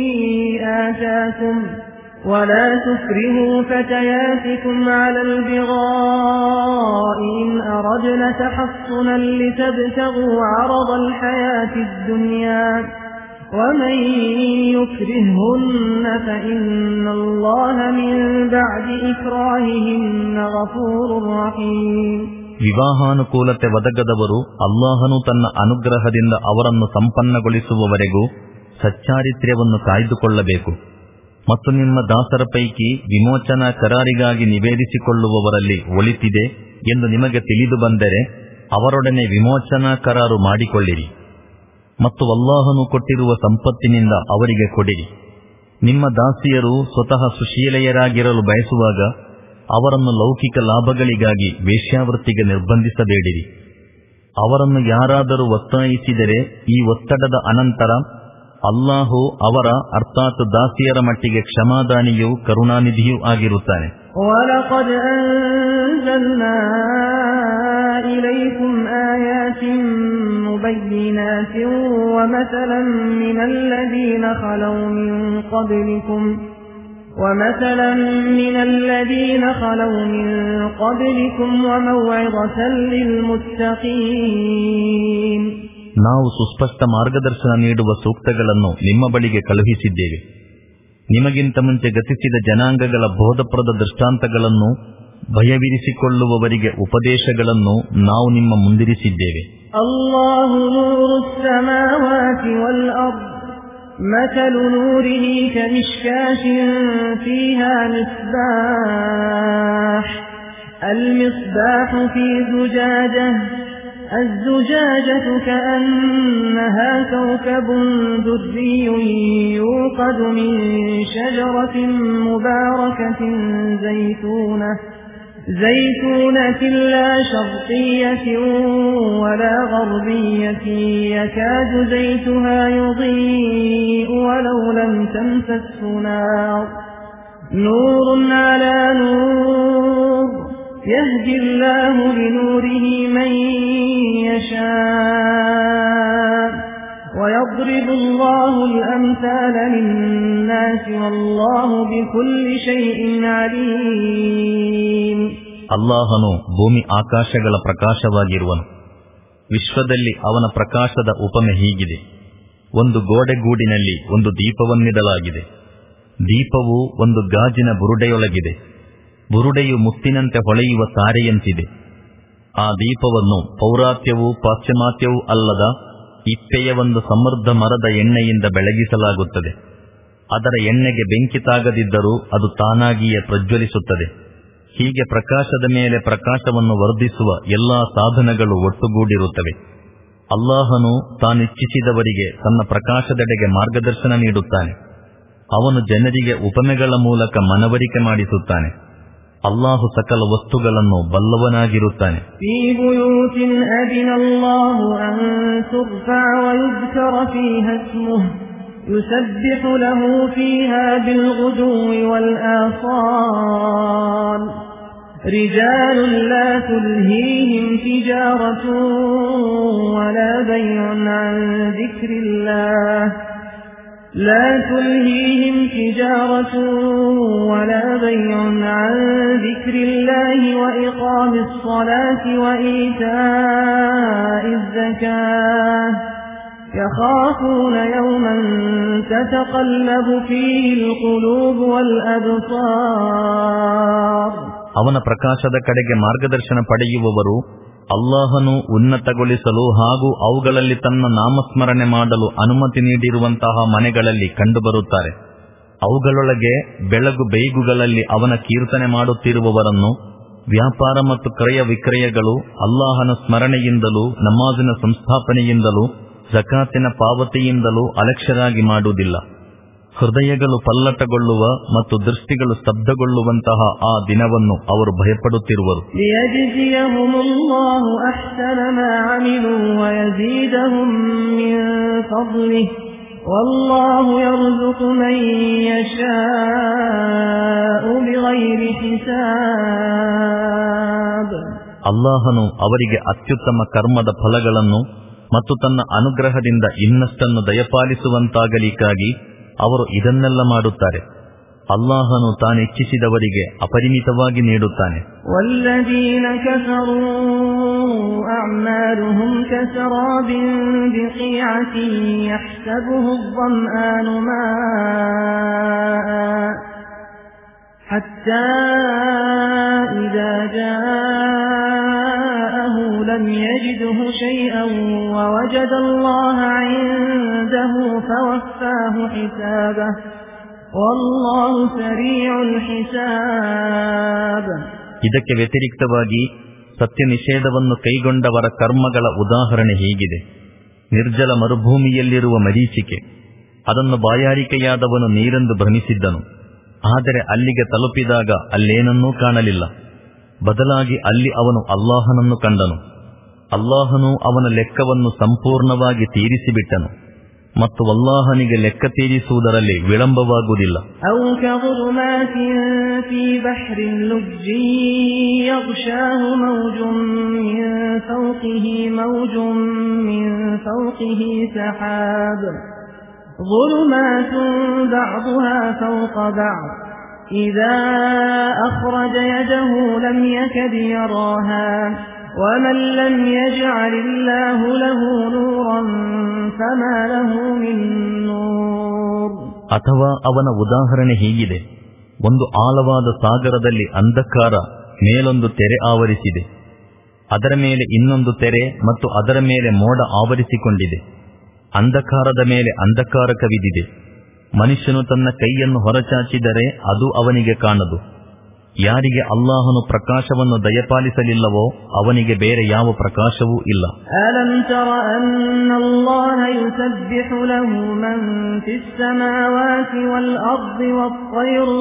آتَاكُمْ وَلَا تُكْرِهُوا فَتَيَاتِكُمْ عَلَى الْبِغَاءِ إِنْ أَرَدْنَ تَحَصُّنًا لِتَبْتَغُوا عَرَضَ الْحَيَاةِ الدُّنْيَا ومن يكرههن فإن الله من بعد إكراههن غفور رحيم. ವಿವಾಹಾನುಕೂಲತೆ ಒದಗದವರು ಅಲ್ಲಾಹನು ತನ್ನ ಅನುಗ್ರಹದಿಂದ ಅವರನ್ನು ಸಂಪನ್ನಗೊಳಿಸುವವರೆಗೂ ಸಚ್ಚಾರಿತ್ರ್ಯವನ್ನು ಕಾಯ್ದುಕೊಳ್ಳಬೇಕು. ಮತ್ತು ನಿಮ್ಮ ದಾಸರ ಪೈಕಿ ವಿಮೋಚನಾ ಕರಾರಿಗಾಗಿ ನಿವೇದಿಸಿಕೊಳ್ಳುವವರಲ್ಲಿ ಒಳಿತಿದೆ ಎಂದು ನಿಮಗೆ ತಿಳಿದು ಬಂದರೆ ಅವರೊಡನೆ ವಿಮೋಚನಾ ಕರಾರು ಮಾಡಿಕೊಳ್ಳಿರಿ. ಮತ್ತು ಅಲ್ಲಾಹನು ಕೊಟ್ಟಿರುವ ಸಂಪತ್ತಿನಿಂದ ಅವರಿಗೆ ಕೊಡಿರಿ. ನಿಮ್ಮ ದಾಸಿಯರು ಸ್ವತಃ ಸುಶೀಲೆಯರಾಗಿರಲು ಬಯಸುವಾಗ ಅವರನ್ನು ಲೌಕಿಕ ಲಾಭಗಳಿಗಾಗಿ ವೇಶ್ಯಾವೃತ್ತಿಗೆ ನಿರ್ಬಂಧಿಸಬೇಡಿರಿ. ಅವರನ್ನು ಯಾರಾದರೂ ಒತ್ತಾಯಿಸಿದರೆ ಈ ಒತ್ತಡದ ಅನಂತರ ಅಲ್ಲಾಹು ಅವರ ಅರ್ಥಾತ್ ದಾಸಿಯರ ಮಟ್ಟಿಗೆ ಕ್ಷಮಾದಾನಿಯೂ ಕರುಣಾನಿಧಿಯೂ ಆಗಿರುತ್ತಾನೆ. وَلَقَدْ أَنزَلْنَا إِلَيْكُمْ آيَاتٍ مُبَيِّنَاتٍ وَمَثَلًا مِنَ الَّذِينَ خَلَوْا مِن قَبْلِكُمْ وَمَثَلًا مِنَ الَّذِينَ خَلَوْا مِن قَبْلِكُمْ وَمَوْعِظَةً لِّلْمُتَّقِينَ. ನಾವು ಸುಸ್ಪಷ್ಟ ಮಾರ್ಗದರ್ಶನ ನೀಡುವ ಸೂಕ್ತಗಳನ್ನು ನಿಮ್ಮ ಬಳಿಗೆ ಕಳುಹಿಸಿದ್ದೇವೆ. ನಿಮಗಿಂತ ಮುಂಚೆ ಗತಿಸಿದ ಜನಾಂಗಗಳ ಬೋಧಪ್ರದ ದೃಷ್ಟಾಂತಗಳನ್ನು, ಭಯವಿರಿಸಿಕೊಳ್ಳುವವರಿಗೆ ಉಪದೇಶಗಳನ್ನು ನಾವು ನಿಮ್ಮ ಮುಂದಿರಿಸಿದ್ದೇವೆ. ಅಲ್ಲಾಹು ನೂರುಸ್ ಸಮಾವಾತಿ ವಲ್ ಅರ್ದ್ ಮಥಲು ನೂರಿಹಿ ಕಮಿಷ್ಕಾತಿನ್ ಫೀಹಾ ಮಿಸ್ಬಾಹ್ ಅಲ್ ಮಿಸ್ಬಾಹು ಫೀ ಜುಜಾಜಹ الزجاجة كأنها كوكب دري يوقد من شجرة مباركة زيتونة زيتونة لا شرقية ولا غربية يكاد زيتها يضيء ولو لم تمسسه نار نور على نور يهدي الله لنوره من يشاء ويضرب الله الأمثال للناس والله بكل شيء عليم. ಅಲ್ಲಾಹನು ಭೂಮಿ ಆಕಾಶಗಳ ಪ್ರಕಾಶವಾಗಿರುವನು. ವಿಶ್ವದಲ್ಲಿ ಅವನ ಪ್ರಕಾಶದ ಉಪಮೆ ಹೀಗಿದೆ. ಒಂದು ಗೋಡೆಗೂಡಿನಲ್ಲಿ ಒಂದು ದೀಪವನ್ನಿಡಲಾಗಿದೆ. ದೀಪವು ಒಂದು ಗಾಜಿನ ಬುರುಡೆಯೊಳಗಿದೆ. ಬುರುಡೆಯು ಮುತ್ತಿನಂತೆ ಹೊಳೆಯುವ ತಾರೆಯಂತಿದೆ. ಆ ದೀಪವನ್ನು ಪೌರಾತ್ಯವೂ ಪಾಶ್ಚಿಮಾತ್ಯವೂ ಅಲ್ಲದ ಇಪ್ಪೆಯ ಒಂದು ಸಮೃದ್ಧ ಮರದ ಎಣ್ಣೆಯಿಂದ ಬೆಳಗಿಸಲಾಗುತ್ತದೆ. ಅದರ ಎಣ್ಣೆಗೆ ಬೆಂಕಿ ತಾಗದಿದ್ದರೂ ಅದು ತಾನಾಗಿಯೇ ಪ್ರಜ್ವಲಿಸುತ್ತದೆ. ಹೀಗೆ ಪ್ರಕಾಶದ ಮೇಲೆ ಪ್ರಕಾಶವನ್ನು ವರ್ಧಿಸುವ ಎಲ್ಲಾ ಸಾಧನಗಳು ಒಟ್ಟುಗೂಡಿರುತ್ತವೆ. ಅಲ್ಲಾಹನು ತಾನಿಚ್ಛಿಸಿದವರಿಗೆ ತನ್ನ ಪ್ರಕಾಶದೆಡೆಗೆ ಮಾರ್ಗದರ್ಶನ ನೀಡುತ್ತಾನೆ. ಅವನು ಜನರಿಗೆ ಉಪಮೆಗಳ ಮೂಲಕ ಮನವರಿಕೆ ಮಾಡಿಸುತ್ತಾನೆ. ಅಲ್ಲಾಹು ಸಕಲ ವಸ್ತುಗಳನ್ನು ಬಲ್ಲವನಾಗಿರುತ್ತಾನೆ. رجال لا تلهيهم تجارة ولا بيع عن ذكر الله لا تلهيهم تجارة ولا بيع عن ذكر الله وإقام الصلاة وإيتاء الزكاة يخافون يوما تتقلب فيه القلوب والأبصار. ಅವನ ಪ್ರಕಾಶದ ಕಡೆಗೆ ಮಾರ್ಗದರ್ಶನ ಪಡೆಯುವವರು ಅಲ್ಲಾಹನು ಉನ್ನತಗೊಳಿಸಲು ಹಾಗೂ ಅವುಗಳಲ್ಲಿ ತನ್ನ ನಾಮಸ್ಮರಣೆ ಮಾಡಲು ಅನುಮತಿ ನೀಡಿರುವಂತಹ ಮನೆಗಳಲ್ಲಿ ಕಂಡುಬರುತ್ತಾರೆ. ಅವುಗಳೊಳಗೆ ಬೆಳಗು ಬೇಗುಗಳಲ್ಲಿ ಅವನ ಕೀರ್ತನೆ ಮಾಡುತ್ತಿರುವವರನ್ನು ವ್ಯಾಪಾರ ಮತ್ತು ಕ್ರಯ ವಿಕ್ರಯಗಳು ಅಲ್ಲಾಹನ ಸ್ಮರಣೆಯಿಂದಲೂ ನಮಾಜಿನ ಸಂಸ್ಥಾಪನೆಯಿಂದಲೂ ಜಕಾತಿನ ಪಾವತಿಯಿಂದಲೂ ಅಲಕ್ಷ್ಯರಾಗಿ ಮಾಡುವುದಿಲ್ಲ. ಹೃದಯಗಳು ಪಲ್ಲಟಗೊಳ್ಳುವ ಮತ್ತು ದೃಷ್ಟಿಗಳು ಸ್ತಬ್ಧಗೊಳ್ಳುವಂತಹ ಆ ದಿನವನ್ನು ಅವರು ಭಯಪಡುತ್ತಿರುವರು. ಅಲ್ಲಾಹನು ಅವರಿಗೆ ಅತ್ಯುತ್ತಮ ಕರ್ಮದ ಫಲಗಳನ್ನು ಮತ್ತು ತನ್ನ ಅನುಗ್ರಹದಿಂದ ಇನ್ನಷ್ಟನ್ನು ದಯಪಾಲಿಸುವಂತಾಗಲಿಕ್ಕಾಗಿ ಅವರು ಇದನ್ನೆಲ್ಲ ಮಾಡುತ್ತಾರೆ. ಅಲ್ಲಾಹನು ತಾನಿಚ್ಛಿಸಿದವರಿಗೆ ಅಪರಿಮಿತವಾಗಿ ನೀಡುತ್ತಾನೆ. ವಲ್ಲದೀನ ಕಫರೂ أعمالهم كسراب بقيعة يحسبه الظمآن ماء حتى إذا جاءه لم يجده شيئا ووجد الله عنده فوفاه حسابه والله سريع الحساب. ಇದಕ್ಕೆ ವ್ಯತಿರಿಕ್ತವಾಗಿ ಸತ್ಯ ನಿಷೇಧವನ್ನು ಕೈಗೊಂಡವರ ಕರ್ಮಗಳ ಉದಾಹರಣೆ ಹೀಗಿದೆ. ನಿರ್ಜಲ ಮರುಭೂಮಿಯಲ್ಲಿರುವ ಮರೀಚಿಕೆ. ಅದನ್ನು ಬಾಯಾರಿಕೆಯಾದವನು ನೀರೆಂದು ಭ್ರಮಿಸಿದ್ದನು. ಆದರೆ ಅಲ್ಲಿಗೆ ತಲುಪಿದಾಗ ಅಲ್ಲೇನನ್ನೂ ಕಾಣಲಿಲ್ಲ. ಬದಲಾಗಿ ಅಲ್ಲಿ ಅವನು ಅಲ್ಲಾಹನನ್ನು ಕಂಡನು. ಅಲ್ಲಾಹನು ಅವನ ಲೆಕ್ಕವನ್ನು ಸಂಪೂರ್ಣವಾಗಿ ತೀರಿಸಿಬಿಟ್ಟನು ಮತ್ತು ಅಲ್ಲಾಹನಿಗೆ ಲೆಕ್ಕ ತೀರಿಸುವುದರಲ್ಲಿ ವಿಳಂಬವಾಗುವುದಿಲ್ಲ. ظلمات بعضها فوق بعض إذا أخرج يده لم يكد يراها ومن لم يجعل الله له نورا فما له من نور. ಅಥವಾ ಅವನ ಉದಾಹರಣೆ ಹೀಗಿದೆ. ಒಂದು ಆಳವಾದ ಸಾಗರದಲ್ಲಿ ಅಂಧಕಾರ ಮೇಲೊಂದು ತೆರೆ ಆವರಿಸಿದೆ. ಅದರ ಮೇಲೆ ಇನ್ನೊಂದು ತೆರೆ ಮತ್ತು ಅದರ ಮೇಲೆ ಮೋಡ ಆವರಿಸಿಕೊಂಡಿದೆ. ಅಂಧಕಾರದ ಮೇಲೆ ಅಂಧಕಾರ ಕವಿದಿದೆ. ಮನುಷ್ಯನು ತನ್ನ ಕೈಯನ್ನು ಹೊರಚಾಚಿದರೆ ಅದು ಅವನಿಗೆ ಕಾಣದು. ಯಾರಿಗೆ ಅಲ್ಲಾಹನು ಪ್ರಕಾಶವನ್ನು ದಯಪಾಲಿಸಲಿಲ್ಲವೋ ಅವನಿಗೆ ಬೇರೆ ಯಾವ ಪ್ರಕಾಶವೂ ಇಲ್ಲ. ಅಲಂ ತರ ಅನ್ನಲ್ಲಾಹ ಯುಸಬ್ಬಿಹು ಲಹು ಮನ್ ಫಿಸ್ ಸಮಾವಾತಿ ವಲ್ ಅರ್ದಿ ವತ್-ತೈರು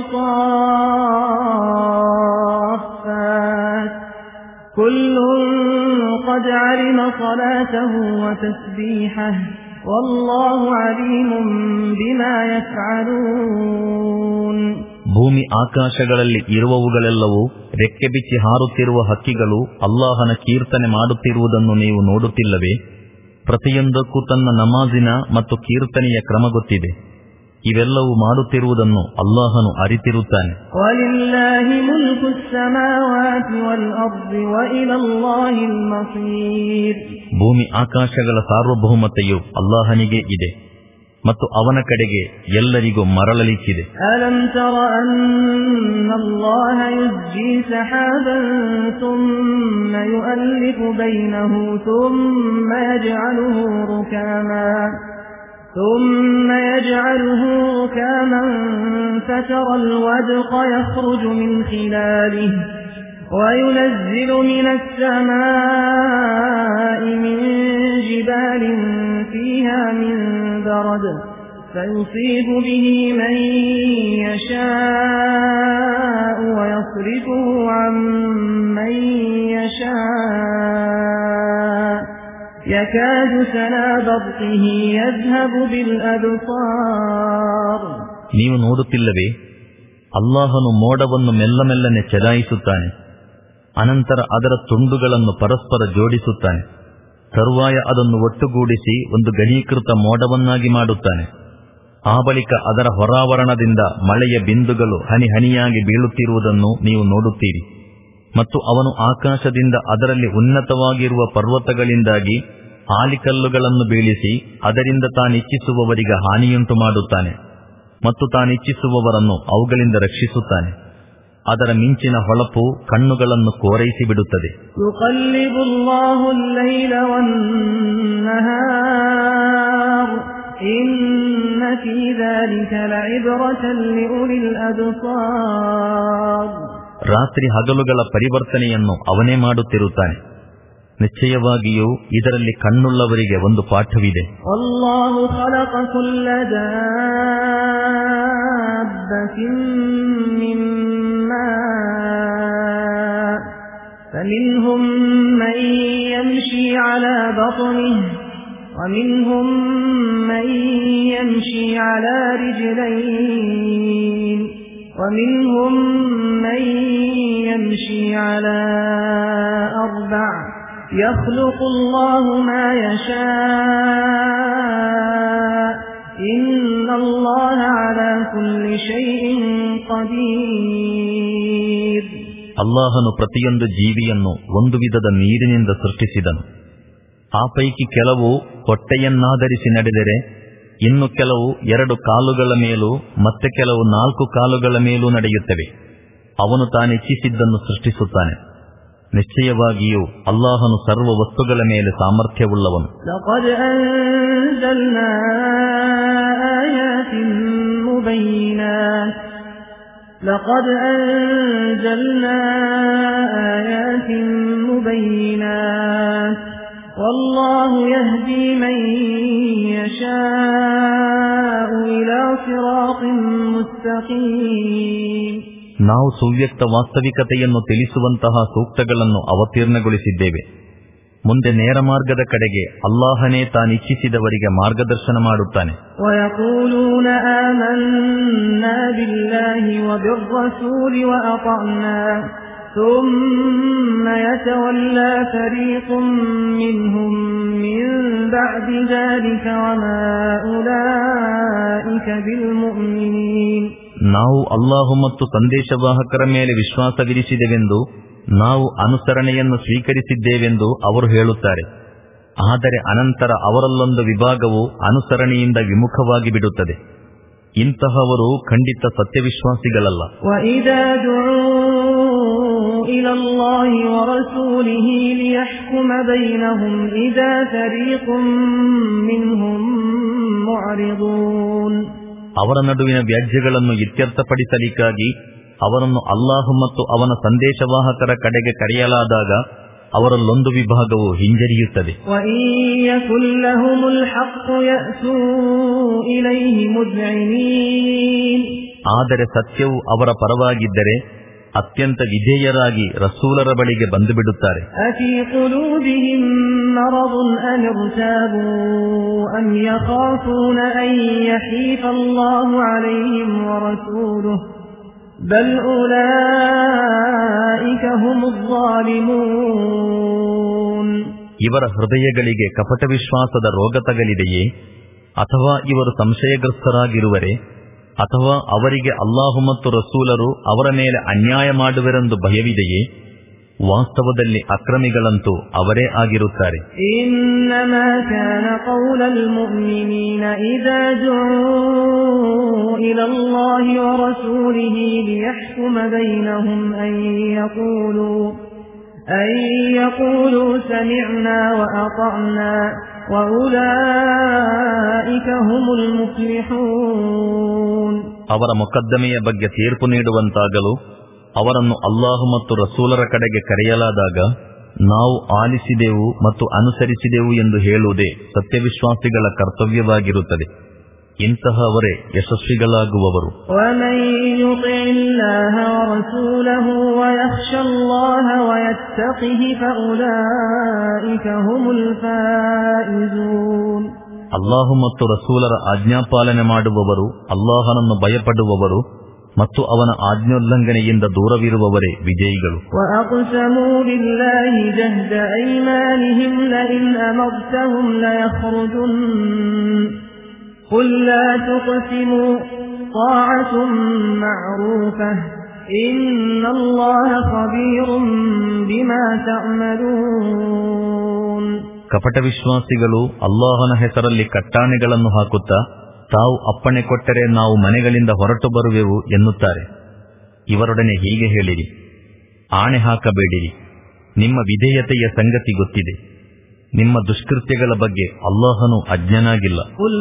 ಸಾಫ್ಫಾತ್ ಕುಲ್ಲುನ್ क़द ಅಲಿಮ ಸಲಾತಹು ವ ತಸ್ಬೀಹಹು ವಲ್ಲಾಹು ಅಲೀಮುಂ ಬಿಮಾ ಯಫ್ಅಲೂನ್. ಭೂಮಿ ಆಕಾಶಗಳಲ್ಲಿ ಇರುವವುಗಳೆಲ್ಲವೂ ರೆಕ್ಕೆ ಬಿಚ್ಚಿ ಹಾರುತ್ತಿರುವ ಹಕ್ಕಿಗಳು ಅಲ್ಲಾಹನ ಕೀರ್ತನೆ ಮಾಡುತ್ತಿರುವುದನ್ನು ನೀವು ನೋಡುತ್ತಿಲ್ಲವೇ? ಪ್ರತಿಯೊಂದಕ್ಕೂ ತನ್ನ ನಮಾಜಿನ ಮತ್ತು ಕೀರ್ತನೆಯ ಕ್ರಮ ಗೊತ್ತಿದೆ. ಇವೆಲ್ಲವೂ ಮಾಡುತ್ತಿರುವುದನ್ನು ಅಲ್ಲಾಹನು ಅರಿತಿರುತ್ತಾನೆ. ವಲಿಲ್ಲಾಹಿ ಮುಲ್ಕು ಸ್ಸಮಾವಾತಿ ವಲ್ ಅರ್ದಿ ವ ಇಲಲ್ಲಾಹಿಲ್ ಮಸೀರ್. ಭೂಮಿ ಆಕಾಶಗಳ ಸಾರ್ವಭೌಮತೆಯು ಅಲ್ಲಾಹನಿಗೆ ಇದೆ ಮತ್ತು ಅವನ ಕಡೆಗೆ ಎಲ್ಲರಿಗೂ ಮರಳಲಿಕ್ಕಿದೆ. ಅಲಂ ತರ ಅನ್ನಲ್ಲಾಹ ಯುಜ್ಜಿ ಸಹಾಬನ್ ಥುಮ್ಮ ಯುಅಲ್ಲಿಫು ಬೈನಹು ಥುಮ್ಮ ಯಜ್ಅಲುಹು ರುಕಾಮಾ ثم يجعله ركاما فترى الودق يخرج من خلاله وينزل من السماء من جبال فيها من برد فيصيب به من يشاء ويصرفه عن من يشاء يكاد سنا برقه يذهب بالأبصار. ನೀವು ನೋಡುತ್ತಿಲ್ಲವೇ? ಅಲ್ಲಾಹನು ಮೋಡವನ್ನು ಮೆಲ್ಲ ಮೆಲ್ಲನೆ ಚಲಾಯಿಸುತ್ತಾನೆ. ಅನಂತರ ಅದರ ತುಂಡುಗಳನ್ನು ಪರಸ್ಪರ ಜೋಡಿಸುತ್ತಾನೆ. ತರುವಾಯ ಅದನ್ನು ಒಟ್ಟುಗೂಡಿಸಿ ಒಂದು ಘನೀಕೃತ ಮೋಡವನ್ನಾಗಿ ಮಾಡುತ್ತಾನೆ. ಆ ಬಳಿಕ ಅದರ ಹೊರಾವರಣದಿಂದ ಮಳೆಯ ಬಿಂದುಗಳು ಹನಿ ಹನಿಯಾಗಿ ಬೀಳುತ್ತಿರುವುದನ್ನು ನೀವು ನೋಡುತ್ತೀರಿ. ಮತ್ತು ಅವನು ಆಕಾಶದಿಂದ ಅದರಲ್ಲಿ ಉನ್ನತವಾಗಿರುವ ಪರ್ವತಗಳಿಂದಾಗಿ ಆಲಿಕಲ್ಲುಗಳನ್ನು ಬೀಳಿಸಿ ಅದರಿಂದ ತಾನಿಚ್ಛಿಸುವವರಿಗೆ ಹಾನಿಯುಂಟು ಮಾಡುತ್ತಾನೆ ಮತ್ತು ತಾನಿಚ್ಛಿಸುವವರನ್ನು ಅವುಗಳಿಂದ ರಕ್ಷಿಸುತ್ತಾನೆ. ಅದರ ಮಿಂಚಿನ ಹೊಳಪು ಕಣ್ಣುಗಳನ್ನು ಕೋರೈಸಿ ಬಿಡುತ್ತದೆ. ಯುಕಲ್ಲಿಬುಲ್ಲಾಹು ಅಲ್-ಲೈಲ ವನ್-ನಹಾರ್ ಇನ್ನ ಫೀ ذلك ಲಇಬ್ರತನ್ ಲಿಉಲಿಲ್ ಅಬ್ಸಾರ್. ರಾತ್ರಿ ಹಗಲುಗಳ ಪರಿವರ್ತನೆಯನ್ನು ಅವನೇ ಮಾಡುತ್ತಿರುತ್ತಾನೆ. ನಿಶ್ಚಯವಾಗಿಯೂ ಇದರಲ್ಲಿ ಕಣ್ಣುಳ್ಳವರಿಗೆ ಒಂದು ಪಾಠವಿದೆ. ಅಲ್ಲಾಹು ಖಲಕ ಕುಲ್ಲ ದಾಬ್ಬತಿನ್ ಮಿಮ್ಮಾ ಫಮಿನ್ಹುಂ ಮನ್ ಯಮ್ಶಿ ಅಲಾ ಬತ್ನಿಹಿ ವಮಿನ್ಹುಂ ಮನ್ ಯಮ್ಶಿ ಅಲಾ ರಿಜ್ಲೈನ್ ومنهم من يمشي على أربع يخلق الله ما يشاء إن الله على كل شيء قدير. ಅಲ್ಲಾಹನು ಪ್ರತಿಯೊಂದು ಜೀವಿಯನ್ನು ಒಂದು ವಿಧದ ನೀರಿನಿಂದ ಸೃಷ್ಟಿಸಿದನು. ಆ ಪೈಕಿ ಕೆಲವು ಹೊಟ್ಟೆಯನ್ನಾಧರಿಸಿ ನಡೆದರೆ, ಇನ್ನು ಕೆಲವು ಎರಡು ಕಾಲುಗಳ ಮೇಲೂ ಮತ್ತೆ ಕೆಲವು ನಾಲ್ಕು ಕಾಲುಗಳ ಮೇಲೂ ನಡೆಯುತ್ತವೆ. ಅವನು ತಾನಿಚ್ಛಿಸಿದ್ದನ್ನು ಸೃಷ್ಟಿಸುತ್ತಾನೆ. ನಿಶ್ಚಯವಾಗಿಯೂ ಅಲ್ಲಾಹನು ಸರ್ವ ವಸ್ತುಗಳ ಮೇಲೆ ಸಾಮರ್ಥ್ಯವುಳ್ಳವನು. ಲಕದ್ ಅನ್ಜಲ್ನಾ ಆಯಾತಿನ್ ಮುಬೈನಾತ್ ಲಕದ್ ಅನ್ಜಲ್ನಾ ಆಯಾತಿನ್ ಮುಬೈನಾತ್ ವಲ್ಲಾಹು ಯಹ್ದಿ ಮನ್ ಯಶಾഉ ಇಲಾ ಸಿರಾತಿನ್ ಮುಸ್ತಕೀಮ್. ನಾವು ಸುವ್ಯಕ್ತ ವಾಸ್ತವಿಕತೆಯನ್ನು ತಿಳಿಸುವಂತಹ ಸೂಕ್ತಗಳನ್ನು ಅವತೀರ್ಣಗೊಳಿಸಿದ್ದೇವೆ. ಮುಂದೆ ನೇರ ಮಾರ್ಗದ ಕಡೆಗೆ ಅಲ್ಲಾಹನೇ ತಾನಿಚ್ಛಿಸಿದವರಿಗೆ ಮಾರ್ಗದರ್ಶನ ಮಾಡುತ್ತಾನೆ. ವಯಕೂಲೂನ ಆಮನ್ನಾ ಬಿಲ್ಲಾಹಿ ವಬಿರ್ರಸೂಲಿ ವಅತಅನಾ ಥುಮ್ಮ ಯತವಲ್ಲಾ ಫರೀಕುಂ ಮಿನ್ಹುಂ ಮಿನ್ ಬಅದಿ ذلك ವಮಾ ಉಲೈಕ ಬಿಲ್ಮುಮಿನೀನ್. ನಾವು ಅಲ್ಲಾಹು ಮತ್ತು ಸಂದೇಶವಾಹಕರ ಮೇಲೆ ವಿಶ್ವಾಸವಿರಿಸಿದೆವೆಂದು, ನಾವು ಅನುಸರಣೆಯನ್ನು ಸ್ವೀಕರಿಸಿದ್ದೇವೆಂದು ಅವರು ಹೇಳುತ್ತಾರೆ. ಆದರೆ ಅನಂತರ ಅವರಲ್ಲೊಂದು ವಿಭಾಗವು ಅನುಸರಣೆಯಿಂದ ವಿಮುಖವಾಗಿ ಬಿಡುತ್ತದೆ. ಇಂತಹವರು ಖಂಡಿತ ಸತ್ಯವಿಶ್ವಾಸಿಗಳಲ್ಲ. ವಇದಾ ದುಊ ಇಲಲ್ಲಾಹಿ ವರಸೂಲಿಹಿ ಲಿಯಹ್ಕುಮ ಬೈನಹುಂ ಇದಾ ಫರೀಕುಂ ಮಿನ್ಹುಂ ಮುಅರಿದೂನ್. ಅವರ ನಡುವಿನ ವ್ಯಾಜ್ಯಗಳನ್ನು ಇತ್ಯರ್ಥಪಡಿಸಲಿಕ್ಕಾಗಿ ಅವರನ್ನು ಅಲ್ಲಾಹು ಮತ್ತು ಅವನ ಸಂದೇಶವಾಹಕರ ಕಡೆಗೆ ಕರೆಯಲಾದಾಗ ಅವರಲ್ಲೊಂದು ವಿಭಾಗವು ಹಿಂಜರಿಯುತ್ತದೆ. ಆದರೆ ಸತ್ಯವು ಅವರ ಪರವಾಗಿದ್ದರೆ ಅತ್ಯಂತ ವಿಧೇಯರಾಗಿ ರಸೂಲರ ಬಳಿಗೆ ಬಂದು ಬಿಡುತ್ತಾರೆ. ಇವರ ಹೃದಯಗಳಿಗೆ ಕಪಟ ವಿಶ್ವಾಸದ ರೋಗ ತಗಲಿದೆಯೇ, ಅಥವಾ ಇವರು ಸಂಶಯಗ್ರಸ್ತರಾಗಿರುವರೆ, ಅಥವಾ ಅವರಿಗೆ ಅಲ್ಲಾಹು ಮತ್ತು ರಸೂಲರು ಅವರ ಮೇಲೆ ಅನ್ಯಾಯ ಮಾಡುವರೆಂದು ಭಯವಿದೆಯೇ? ವಾಸ್ತವದಲ್ಲಿ ಅಕ್ರಮಿಗಳಂತೂ ಅವರೇ ಆಗಿರುತ್ತಾರೆ. ಇನ್ನಮಾ ಕಾನ ಕೌಲಲ್ ಮುಅ್ಮಿನೀನ ಇದಾ ದುಊ ಇಲಲ್ಲಾಹಿ ವ ರಸೂಲಿಹಿ ಲಿಯಹ್ಕುಮ ಬೈನಹುಂ ಅನ್ ಯಕೂಲು ಅನ್ ಯಕೂಲು ಸಮಿಅನಾ ವ ಅತಅನಾ ವ ಉಲೈಕ ಹುಮುಲ್ ಮುಫ್ಲಿಹೂನ್. ಅವರ ಮೊಕದ್ದಮೆಯ ಬಗ್ಗೆ ತೀರ್ಪು ನೀಡುವಂತಾಗಲು ಅವರನ್ನು ಅಲ್ಲಾಹು ಮತ್ತು ರಸೂಲರ ಕಡೆಗೆ ಕರೆಯಲಾದಾಗ ನಾವು ಆಲಿಸಿದೆವು ಮತ್ತು ಅನುಸರಿಸಿದೆವು ಎಂದು ಹೇಳುವುದೇ ಸತ್ಯವಿಶ್ವಾಸಿಗಳ ಕರ್ತವ್ಯವಾಗಿರುತ್ತದೆ. ಇಂತಹವರೇ ಯಶಸ್ವಿಗಳಾಗುವವರು. ಅಲ್ಲಾಹು ಮತ್ತು ರಸೂಲರ ಆಜ್ಞಾಪಾಲನೆ ಮಾಡುವವರು, ಅಲ್ಲಾಹನನ್ನು ಭಯಪಡುವವರು ಮತ್ತು ಅವನ ಆಜ್ಞೋಲ್ಲಂಘನೆಯಿಂದ ದೂರವಿರುವವರೇ ವಿಜಯಿಗಳು. ಕಪಟ ವಿಶ್ವಾಸಿಗಳು ಅಲ್ಲಾಹನ ಹೆಸರಲ್ಲಿ ಕಟ್ಟಾಣೆಗಳನ್ನು ಹಾಕುತ್ತಾ ತಾವು ಅಪ್ಪಣೆ ಕೊಟ್ಟರೆ ನಾವು ಮನೆಗಳಿಂದ ಹೊರಟು ಬರುವೆವು ಎನ್ನುತ್ತಾರೆ. ಇವರೊಡನೆ ಹೀಗೆ ಹೇಳಿರಿ, ಆಣೆ ಹಾಕಬೇಡಿರಿ, ನಿಮ್ಮ ವಿಧೇಯತೆಯ ಸಂಗತಿ ಗೊತ್ತಿದೆ, ನಿಮ್ಮ ದುಷ್ಕೃತ್ಯಗಳ ಬಗ್ಗೆ ಅಲ್ಲಾಹನು ಅಜ್ಞನಾಗಿಲ್ಲ.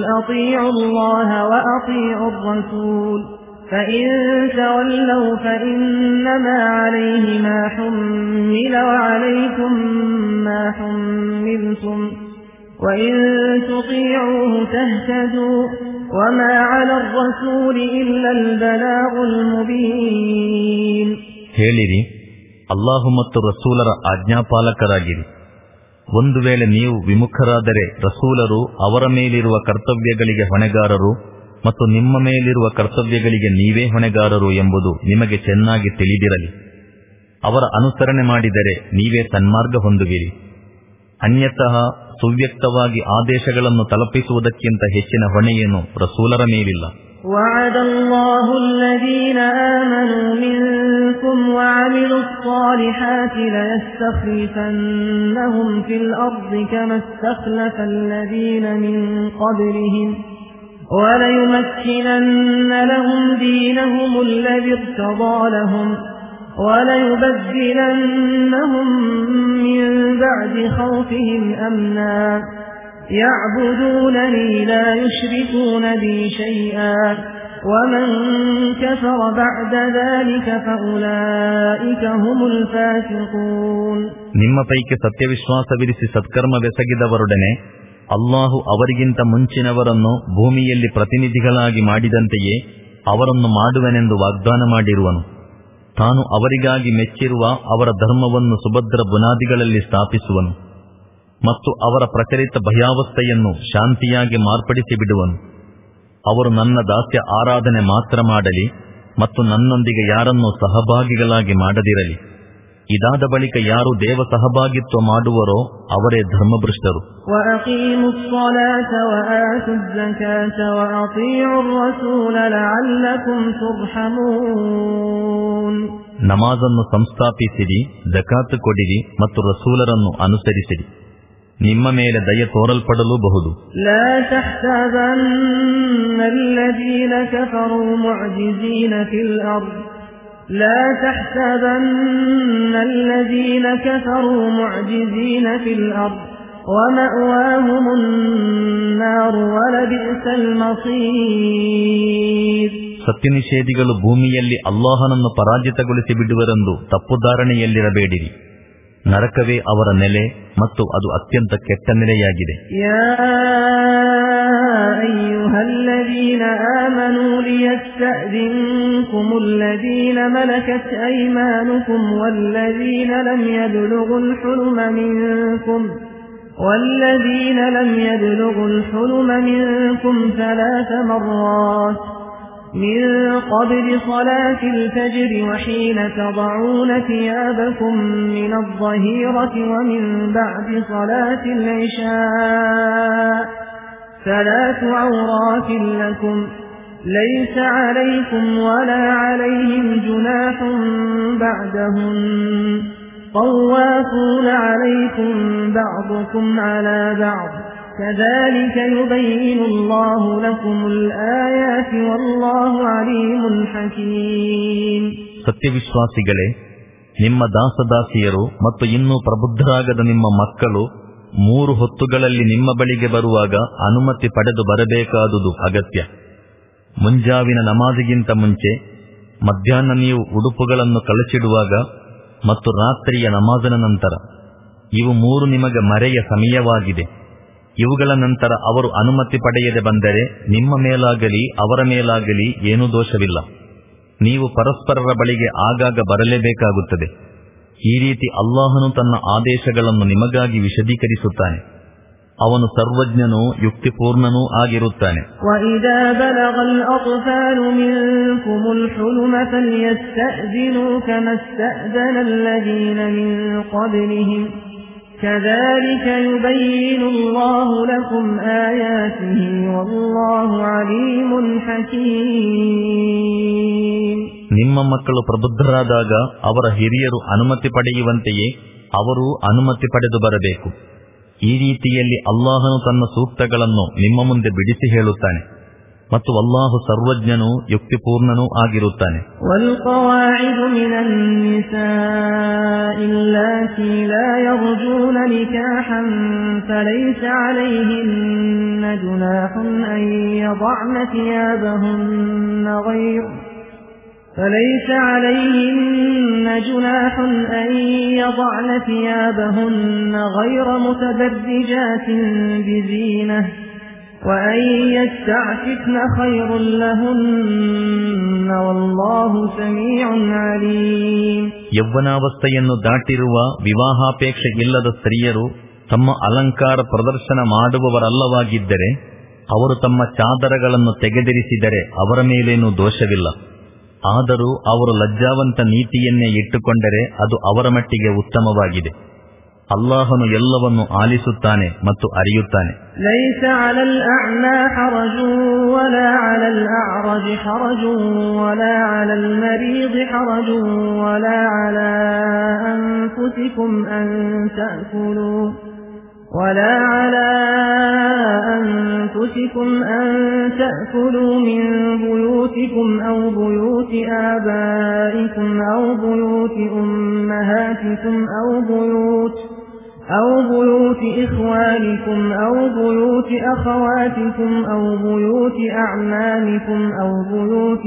وَإِن تُطِيعُوهُ تَهْتَدُوا وَمَا عَلَى الرَّسُولِ إِلَّا الْبَلَاغُ الْمُبِينُ. ಹೇಳಿರಿ, ಅಲ್ಲಾಹು ಮತ್ತು ರಸೂಲರ ಆಜ್ಞಾಪಾಲಕರಾಗಿರಿ. ಒಂದು ವೇಳೆ ನೀವು ವಿಮುಖರಾದರೆ ರಸೂಲರು ಅವರ ಮೇಲಿರುವ ಕರ್ತವ್ಯಗಳಿಗೆ ಹೊಣೆಗಾರರು ಮತ್ತು ನಿಮ್ಮ ಮೇಲಿರುವ ಕರ್ತವ್ಯಗಳಿಗೆ ನೀವೇ ಹೊಣೆಗಾರರು ಎಂಬುದು ನಿಮಗೆ ಚೆನ್ನಾಗಿ ತಿಳಿದಿರಲಿ. ಅವರ ಅನುಸರಣೆ ಮಾಡಿದರೆ ನೀವೇ ಸನ್ಮಾರ್ಗ ಹೊಂದುವಿರಿ. ಅನ್ಯತಃ ಸುವ್ಯಕ್ತವಾಗಿ ಆದೇಶಗಳನ್ನು ತಲುಪಿಸುವುದಕ್ಕಿಂತ ಹೆಚ್ಚಿನ ಹೊಣೆಯೇನು ರಸೂಲರ ಮೇಲಿಲ್ಲ. وعد الله الذين آمنوا منكم وعملوا الصالحات ليستخلفنهم في الأرض كما استخلف الذين من قبلهم وليمكنن لهم دينهم الذي ارتضى لهم وليبدلنهم من بعد خوفهم أمنا يعبدونني لا يشركون بي شيئا ومن كفر بعد ذلك فأولئك هم الفاسقون. ನಿಮ್ಮ ಪೈಕಿ ಸತ್ಯವಿಶ್ವಾಸವಿರಿಸಿ ಸತ್ಕರ್ಮವೆಸಗಿದವರೊಡನೆ ಅಲ್ಲಾಹು ಅವರಿಗಿಂತ ಮುಂಚಿನವರನ್ನು ಭೂಮಿಯಲ್ಲಿ ಪ್ರತಿನಿಧಿಗಳಾಗಿ ಮಾಡಿದಂತೆಯೇ ಅವರನ್ನು ಮಾಡುವೆನೆಂದು ವಾಗ್ದಾನ ಮಾಡಿರುವನು. ತಾನು ಅವರಿಗಾಗಿ ಮೆಚ್ಚಿರುವ ಅವರ ಧರ್ಮವನ್ನು ಸುಭದ್ರ ಬುನಾದಿಗಳಲ್ಲಿ ಸ್ಥಾಪಿಸುವನು ಮತ್ತು ಅವರ ಪ್ರಚಲಿತ ಭಯಾವಸ್ಥೆಯನ್ನು ಶಾಂತಿಯಾಗಿ ಮಾರ್ಪಡಿಸಿ ಬಿಡುವನು. ಅವರು ನನ್ನ ದಾಸ್ಯ ಆರಾಧನೆ ಮಾತ್ರ ಮಾಡಲಿ ಮತ್ತು ನನ್ನೊಂದಿಗೆ ಯಾರನ್ನೂ ಸಹಭಾಗಿಗಳಾಗಿ ಮಾಡದಿರಲಿ. ಇದಾದ ಬಳಿಕ ಯಾರು ದೇವ ಸಹಭಾಗಿತ್ವ ಮಾಡುವರೋ ಅವರೇ ಧರ್ಮಭ್ರಷ್ಟರು. ನಮಾಜನ್ನು ಸಂಸ್ಥಾಪಿಸಿರಿ, ಜಕಾತ್ ಕೊಡಿರಿ ಮತ್ತು ರಸೂಲರನ್ನು ಅನುಸರಿಸಿರಿ. ನಿಮ್ಮ ಮೇಲೆ ದಯ ತೋರಲ್ಪಡಲೂಬಹುದು. ಲಾ ತಹ್ಸಬನ್ನ ಅಲ್ಲದೀನ ಕಫರೂ ಮುಅಜಿಜೀನ ಫಿಲ್ ಅರ್ದ್ ಲಾ ತಹ್ಸಬನ್ನ ಅಲ್ಲದೀನ ಕಫರೂ ಮುಅಜಿಜೀನ ಫಿಲ್ ಅರ್ದ್ ವಮಅವಾಹುಮುನ್ ನಾರ್ ವಲಬಿಸಲ್ ಮಸೀರ್. ಸತ್ಯನಿಷೇಧಿಗಳು ಭೂಮಿಯಲ್ಲಿ ಅಲ್ಲಾಹನನ್ನು ಪರಾಜಿತಗೊಳಿಸಿ ಬಿಡುವರೆಂದು ತಪ್ಪುಧಾರಣೆಯಲ್ಲಿರಬೇಡಿರಿ. ನರಕವೇ ಅವರ ನೆಲೆ ಮತ್ತು ಅದು ಅತ್ಯಂತ ಕೆಟ್ಟ ನೆಲೆಯಾಗಿದೆ. ಯಾ ಅಯ್ಯುಹಲ್ಲದೀನ ಆಮನೂ ಲಿಯಸ್ತಅ್ಜಿನ್ಕುಮುಲ್ಲದೀನ ಮಲಕತ್ ಅಯ್ಮಾನುಕುಂ ವಲ್ಲದೀನ ಲಂ ಯಬ್ಲುಗುಲ್ ಹುಲುಮ ಮಿನ್ಕುಂ ವಲ್ಲದೀನ ಲಂ ಯಬ್ಲುಗುಲ್ ಹುಲುಮ ಮಿನ್ಕುಂ ثلاث مرات من قبل صلاة الفجر وحين تضعون ثيابكم من الظهيرة ومن بعد صلاة العشاء ثلاث عورات لكم ليس عليكم ولا عليهم جناح بعدهم طوافون عليكم بعضكم على بعض كذلك يبين الله لكم الآيات والله عليم حكيم. ಸತ್ಯವಿಶ್ವಾಸಿಗಳೇ, ನಿಮ್ಮ ದಾಸದಾಸಿಯರು ಮತ್ತು ಇನ್ನೂ ಪ್ರಬುದ್ಧರಾಗದ ನಿಮ್ಮ ಮಕ್ಕಳು ಮೂರು ಹೊತ್ತುಗಳಲ್ಲಿ ನಿಮ್ಮ ಬಳಿಗೆ ಬರುವಾಗ ಅನುಮತಿ ಪಡೆದು ಬರಬೇಕಾದುದು ಅಗತ್ಯ. ಮುಂಜಾವಿನ ನಮಾಜಿಗಿಂತ ಮುಂಚೆ, ಮಧ್ಯಾಹ್ನ ನೀವು ಉಡುಪುಗಳನ್ನು ಕಳಚಿಡುವಾಗ ಮತ್ತು ರಾತ್ರಿಯ ನಮಾಜನ ನಂತರ. ಇವು ಮೂರು ನಿಮಗೆ ಮರೆಯ ಸಮಯವಾಗಿದೆ. ಇವುಗಳ ನಂತರ ಅವರು ಅನುಮತಿ ಪಡೆಯದೆ ಬಂದರೆ ನಿಮ್ಮ ಮೇಲಾಗಲಿ ಅವರ ಮೇಲಾಗಲಿ ಏನೂ ದೋಷವಿಲ್ಲ. ನೀವು ಪರಸ್ಪರರ ಬಳಿಗೆ ಆಗಾಗ ಬರಲೇಬೇಕಾಗುತ್ತದೆ. ಈ ರೀತಿ ಅಲ್ಲಾಹನು ತನ್ನ ಆದೇಶಗಳನ್ನು ನಿಮಗಾಗಿ ವಿಶದೀಕರಿಸುತ್ತಾನೆ. ಅವನು ಸರ್ವಜ್ಞನೂ ಯುಕ್ತಿಪೂರ್ಣನೂ ಆಗಿರುತ್ತಾನೆ. وَإِذَا بَلَغَ الْأَطْفَالُ مِنكُمُ الْحُلُمَ فَلْيَسْتَأْذِنُوا كَمَا اسْتَأْذَنَ الَّذِينَ مِن قَبْلِهِمْ كَذَلِكَ يُبَيِّنُ اللَّهُ لَكُمْ آيَاتِهِ وَاللَّهُ عَلِيمٌ حَكِيمٌ. ನಿಮ್ಮ ಮಕ್ಕಳು ಪ್ರಬುದ್ಧರಾದಾಗ ಅವರ ಹಿರಿಯರು ಅನುಮತಿ ಪಡೆಯುವಂತೆಯೇ ಅವರೂ ಅನುಮತಿ ಪಡೆದು ಬರಬೇಕು. ಈ ರೀತಿಯಲ್ಲಿ ಅಲ್ಲಾಹನು ತನ್ನ ಸೂಕ್ತಗಳನ್ನು ನಿಮ್ಮ ಮುಂದೆ ಬಿಡಿಸಿ ಹೇಳುತ್ತಾನೆ ಮತ್ತು ಅಲ್ಲಾಹು ಸರ್ವಜ್ಞನೂ ಯುಕ್ತಿಪೂರ್ಣನೂ ಆಗಿರುತ್ತಾನೆ. والقواعد من النساء اللاتي لا يرجون نكاحا فليس عليهن جناح أن يضعن ثيابهن غير فليس عليهن جناح أن يضعن ثيابهن غير متبرجات بزينة وأن يستعففن خير لهن والله سميع عليم. ಯೌವನಾವಸ್ಥೆಯನ್ನು ದಾಟಿರುವ ವಿವಾಹಾಪೇಕ್ಷೆ ಇಲ್ಲದ ಸ್ತ್ರೀಯರು ತಮ್ಮ ಅಲಂಕಾರ ಪ್ರದರ್ಶನ ಮಾಡುವವರಲ್ಲವಾಗಿದ್ದರೆ ಅವರು ತಮ್ಮ ಚಾದರಗಳನ್ನು ತೆಗೆದಿರಿಸಿದರೆ ಅವರ ಮೇಲೇನೂ ದೋಷವಿಲ್ಲ. ಆದರೂ ಅವರು ಲಜ್ಜಾವಂತ ನೀತಿಯನ್ನೇ ಇಟ್ಟುಕೊಂಡರೆ ಅದು ಅವರ ಮಟ್ಟಿಗೆ ಉತ್ತಮವಾಗಿದೆ. ಅಲ್ಲಾಹನು ಎಲ್ಲವನ್ನು ಆಲಿಸುತ್ತಾನೆ ಮತ್ತು ಅರಿಯುತ್ತಾನೆ. ليس على الأعمى حرج ولا على الأعرج حرج ولا على المريض حرج ولا على أنفسكم أن تأكلوا ولا على أنفسكم أن تأكلوا من بيوتكم أو بيوت آبائكم أو بيوت أمهاتكم أو بيوت أو بيوت إخوانكم أو بيوت أخواتكم أو بيوت أعمامكم أو بيوت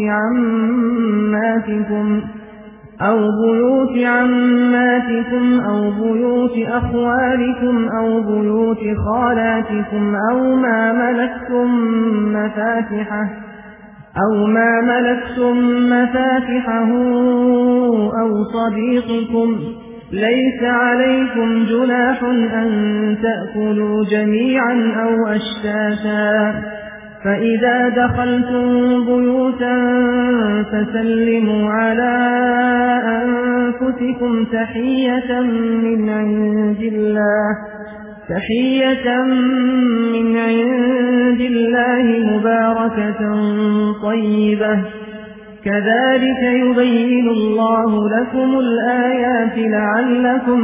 عماتكم أو بيوت عماتكم أو بيوت أخوالكم أو بيوت خالاتكم أو ما ملكتم مفاتحه أو ما ملكتم مفاتحه أو صديقكم ليس عليكم جناح أن تأكلوا جميعا أو أشتاتا فإذا دخلتم بيوتا فسلموا على أنفسكم تحية من عند الله تحية من عند الله مباركة طيبة كذلك يبين الله لكم الآيات لعلكم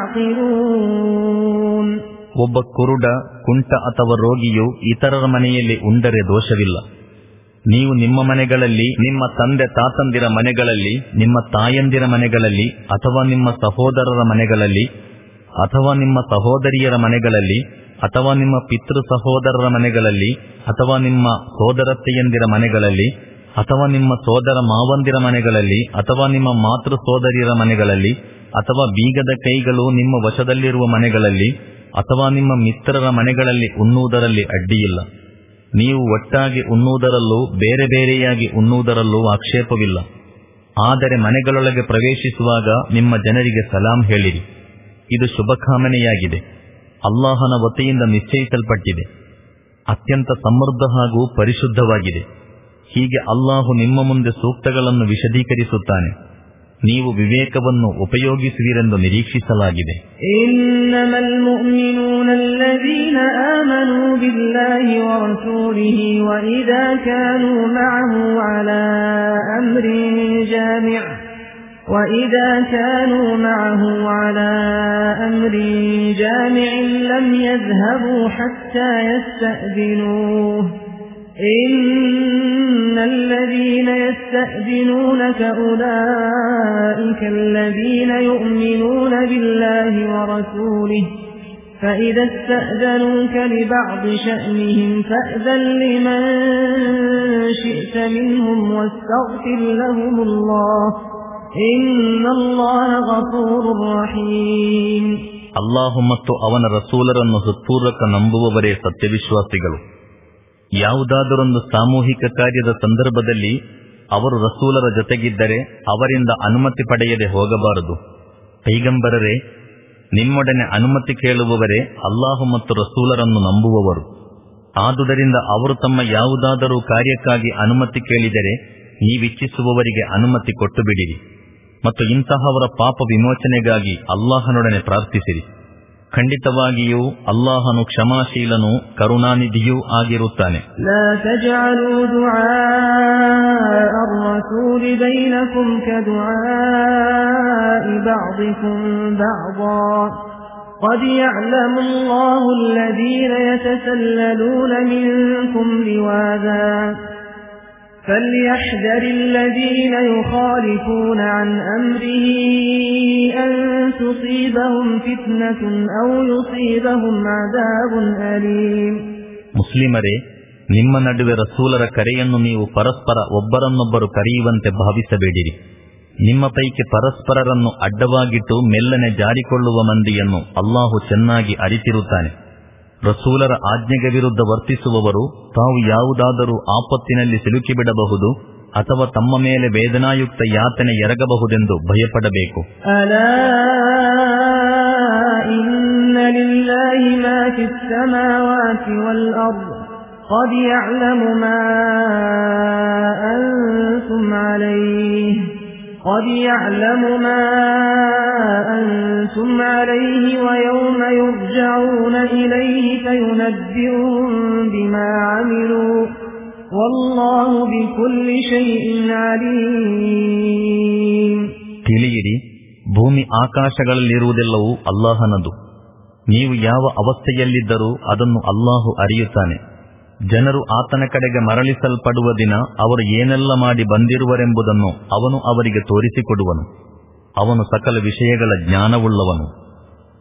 تعقلون. ಒಬ್ಬ ಕುರುಡ, ಕುಂಟ ಅಥವಾ ರೋಗಿಯು ಇತರರ ಮನೆಯಲ್ಲಿ ಉಂಡರೆ ದೋಷವಿಲ್ಲ. ನೀವು ನಿಮ್ಮ ಮನೆಗಳಲ್ಲಿ, ನಿಮ್ಮ ತಂದೆ ತಾತಂದಿರ ಮನೆಗಳಲ್ಲಿ, ನಿಮ್ಮ ತಾಯಂದಿರ ಮನೆಗಳಲ್ಲಿ, ಅಥವಾ ನಿಮ್ಮ ಸಹೋದರರ ಮನೆಗಳಲ್ಲಿ, ಅಥವಾ ನಿಮ್ಮ ಸಹೋದರಿಯರ ಮನೆಗಳಲ್ಲಿ, ಅಥವಾ ನಿಮ್ಮ ಪಿತೃ ಸಹೋದರರ ಮನೆಗಳಲ್ಲಿ, ಅಥವಾ ನಿಮ್ಮ ಸೋದರತ್ತೆಯಂದಿರ ಮನೆಗಳಲ್ಲಿ, ಅಥವಾ ನಿಮ್ಮ ಸೋದರ ಮಾವಂದಿರ ಮನೆಗಳಲ್ಲಿ, ಅಥವಾ ನಿಮ್ಮ ಮಾತೃ ಸೋದರಿಯರ ಮನೆಗಳಲ್ಲಿ, ಅಥವಾ ಬೀಗದ ಕೈಗಳು ನಿಮ್ಮ ವಶದಲ್ಲಿರುವ ಮನೆಗಳಲ್ಲಿ, ಅಥವಾ ನಿಮ್ಮ ಮಿತ್ರರ ಮನೆಗಳಲ್ಲಿ ಉಣ್ಣುವುದರಲ್ಲಿ ಅಡ್ಡಿಯಿಲ್ಲ. ನೀವು ಒಟ್ಟಾಗಿ ಉಣ್ಣುವುದರಲ್ಲೂ ಬೇರೆ ಬೇರೆಯಾಗಿ ಉಣ್ಣುವುದರಲ್ಲೂ ಆಕ್ಷೇಪವಿಲ್ಲ. ಆದರೆ ಮನೆಗಳೊಳಗೆ ಪ್ರವೇಶಿಸುವಾಗ ನಿಮ್ಮ ಜನರಿಗೆ ಸಲಾಂ ಹೇಳಿರಿ. ಇದು ಶುಭಕಾಮನೆಯಾಗಿದೆ, ಅಲ್ಲಾಹನ ವತಿಯಿಂದ ನಿಶ್ಚಯಿಸಲ್ಪಟ್ಟಿದೆ, ಅತ್ಯಂತ ಸಮೃದ್ಧ ಹಾಗೂ ಪರಿಶುದ್ಧವಾಗಿದೆ. ಹೀಗೆ ಅಲ್ಲಾಹು ನಿಮ್ಮ ಮುಂದೆ ಸೂಕ್ತಗಳನ್ನು ವಿಶದೀಕರಿಸುತ್ತಾನೆ. ನೀವು ವಿವೇಕವನ್ನು ಉಪಯೋಗಿಸುವಿರೆಂದು ನಿರೀಕ್ಷಿಸಲಾಗಿದೆ. ಇನ್ನಮಲ್ ಮುಅ್ಮಿನೂನ ಅಲ್ಲದೀನ ಆಮನೂ ಬಿಲ್ಲಾಹಿ ವ ರಸೂಲಿಹಿ ವ ಇದಾ ಕಾನೂ ಮಅಹು ಅಲಾ ಅಮ್ರಿನ್ ಜಾಮಿಅ್ ವ ಇದಾ ಕಾನೂ ಮಅಹು ಅಲಾ ಅಮ್ರಿನ್ ಜಾಮಿಇನ್ ಲಂ ಯذهبوا ಹತ್ತಾ ಯಸ್ತಅ್ದಿನೂಹು إن الذين يستأذنونك أولئك الذين يؤمنون بالله ورسوله فإذا استأذنوك لبعض شأنهم فأذن لمن شئت منهم واستغفر لهم الله إن الله غفور رحيم. ಅಲ್ಲಾಹು ಮತ್ತು ಅವನ ರಸೂಲರನ್ನು ಹೃತ್ಪೂರ್ವಕ ನಂಬುವವರೇ ಸತ್ಯವಿಶ್ವಾಸಿಗಳು. ಯಾವುದಾದರೊಂದು ಸಾಮೂಹಿಕ ಕಾರ್ಯದ ಸಂದರ್ಭದಲ್ಲಿ ಅವರು ರಸೂಲರ ಜೊತೆಗಿದ್ದರೆ ಅವರಿಂದ ಅನುಮತಿ ಪಡೆಯದೆ ಹೋಗಬಾರದು. ಪೈಗಂಬರರೇ, ನಿಮ್ಮೊಡನೆ ಅನುಮತಿ ಕೇಳುವವರೇ ಅಲ್ಲಾಹು ಮತ್ತು ರಸೂಲರನ್ನು ನಂಬುವವರು. ಆದುದರಿಂದ ಅವರು ತಮ್ಮ ಯಾವುದಾದರೂ ಕಾರ್ಯಕ್ಕಾಗಿ ಅನುಮತಿ ಕೇಳಿದರೆ ನೀವಿಚ್ಛಿಸುವವರಿಗೆ ಅನುಮತಿ ಕೊಟ್ಟು ಬಿಡಿರಿ ಮತ್ತು ಇಂತಹವರ ಪಾಪ ವಿಮೋಚನೆಗಾಗಿ ಅಲ್ಲಾಹನೊಡನೆ ಪ್ರಾರ್ಥಿಸಿರಿ. ಖಂಡಿತವಾಗಿಯೂ ಅಲ್ಲಾಹನು ಕ್ಷಮಾಶೀಲನೂ ಕರುಣಾನಿಧಿಯೂ ಆಗಿರುತ್ತಾನೆ. ಲಾ ತಜಅಲೂ ದುಆಅ ಅರ್-ರಸೂಲಿ ಬೈನಕುಂ ಕದುಆಇ ಬಅದಿಕುಂ ಬಅದಾ قد يعلم الله الذين يتسللون منكم لواذا فليحذر الذين يخالفون عن أمره أن تصيبهم فتنة أو يصيبهم عذاب أليم. ಮುಸ್ಲಿಮರೇ, ನಿಮ್ಮ ನಡುವೆ ರಸೂಲರ ಕರೆಯನ್ನು ನೀವು ಪರಸ್ಪರ ಒಬ್ಬರನ್ನೊಬ್ಬರು ಕರೆಯುವಂತೆ ಭಾವಿಸಬೇಡಿರಿ. ನಿಮ್ಮ ಪೈಕಿ ಪರಸ್ಪರರನ್ನು ಅಡ್ಡವಾಗಿಟ್ಟು ಮೆಲ್ಲನೆ ಜಾರಿಕೊಳ್ಳುವ ಮಂದಿಯನ್ನು ಅಲ್ಲಾಹು ಚೆನ್ನಾಗಿ ಅರಿತಿರುತ್ತಾನೆ. ರಸೂಲರ ಆಜ್ಞೆಗೆ ವಿರುದ್ಧ ವರ್ತಿಸುವವರು ತಾವು ಯಾವುದಾದರೂ ಆಪತ್ತಿನಲ್ಲಿ ಸಿಲುಕಿಬಿಡಬಹುದು ಅಥವಾ ತಮ್ಮ ಮೇಲೆ ವೇದನಾಯುಕ್ತ ಯಾತನೆ ಎರಗಬಹುದೆಂದು ಭಯಪಡಬೇಕು. ಅಲಾ ಇನ್ನ ಲಿಲ್ಲಾಹಿ ಮಾ ಫಿಸ್ ಸಮಾವಾತಿ ವಲ್ ಅರ್ದ್ ಖದ್ ಯಅಲಮು ಮಾ ಅಂತುಮ್ ಅಲೈಹಿ قد يعلم ما أنتم عليه ويوم يرجعون إليه فينبئهم بما عملوا والله بكل شيء عليم. ತಿಳಿಯಿರಿ, ಭೂಮಿ ಆಕಾಶಗಳಲ್ಲಿರುವುದೆಲ್ಲವೂ ಅಲ್ಲಾಹನದು. ನೀವು ಯಾವ ಅವಸ್ಥೆಯಲ್ಲಿದ್ದರೂ ಅದನ್ನು ಅಲ್ಲಾಹು ಅರಿಯುತ್ತಾನೆ. ಜನರು ಆತನ ಕಡೆಗೆ ಮರಳಿಸಲ್ಪಡುವ ದಿನ ಅವರು ಏನೆಲ್ಲ ಮಾಡಿ ಬಂದಿರುವರೆಂಬುದನ್ನು ಅವನು ಅವರಿಗೆ ತೋರಿಸಿಕೊಡುವನು. ಅವನು ಸಕಲ ವಿಷಯಗಳ ಜ್ಞಾನವುಳ್ಳವನು.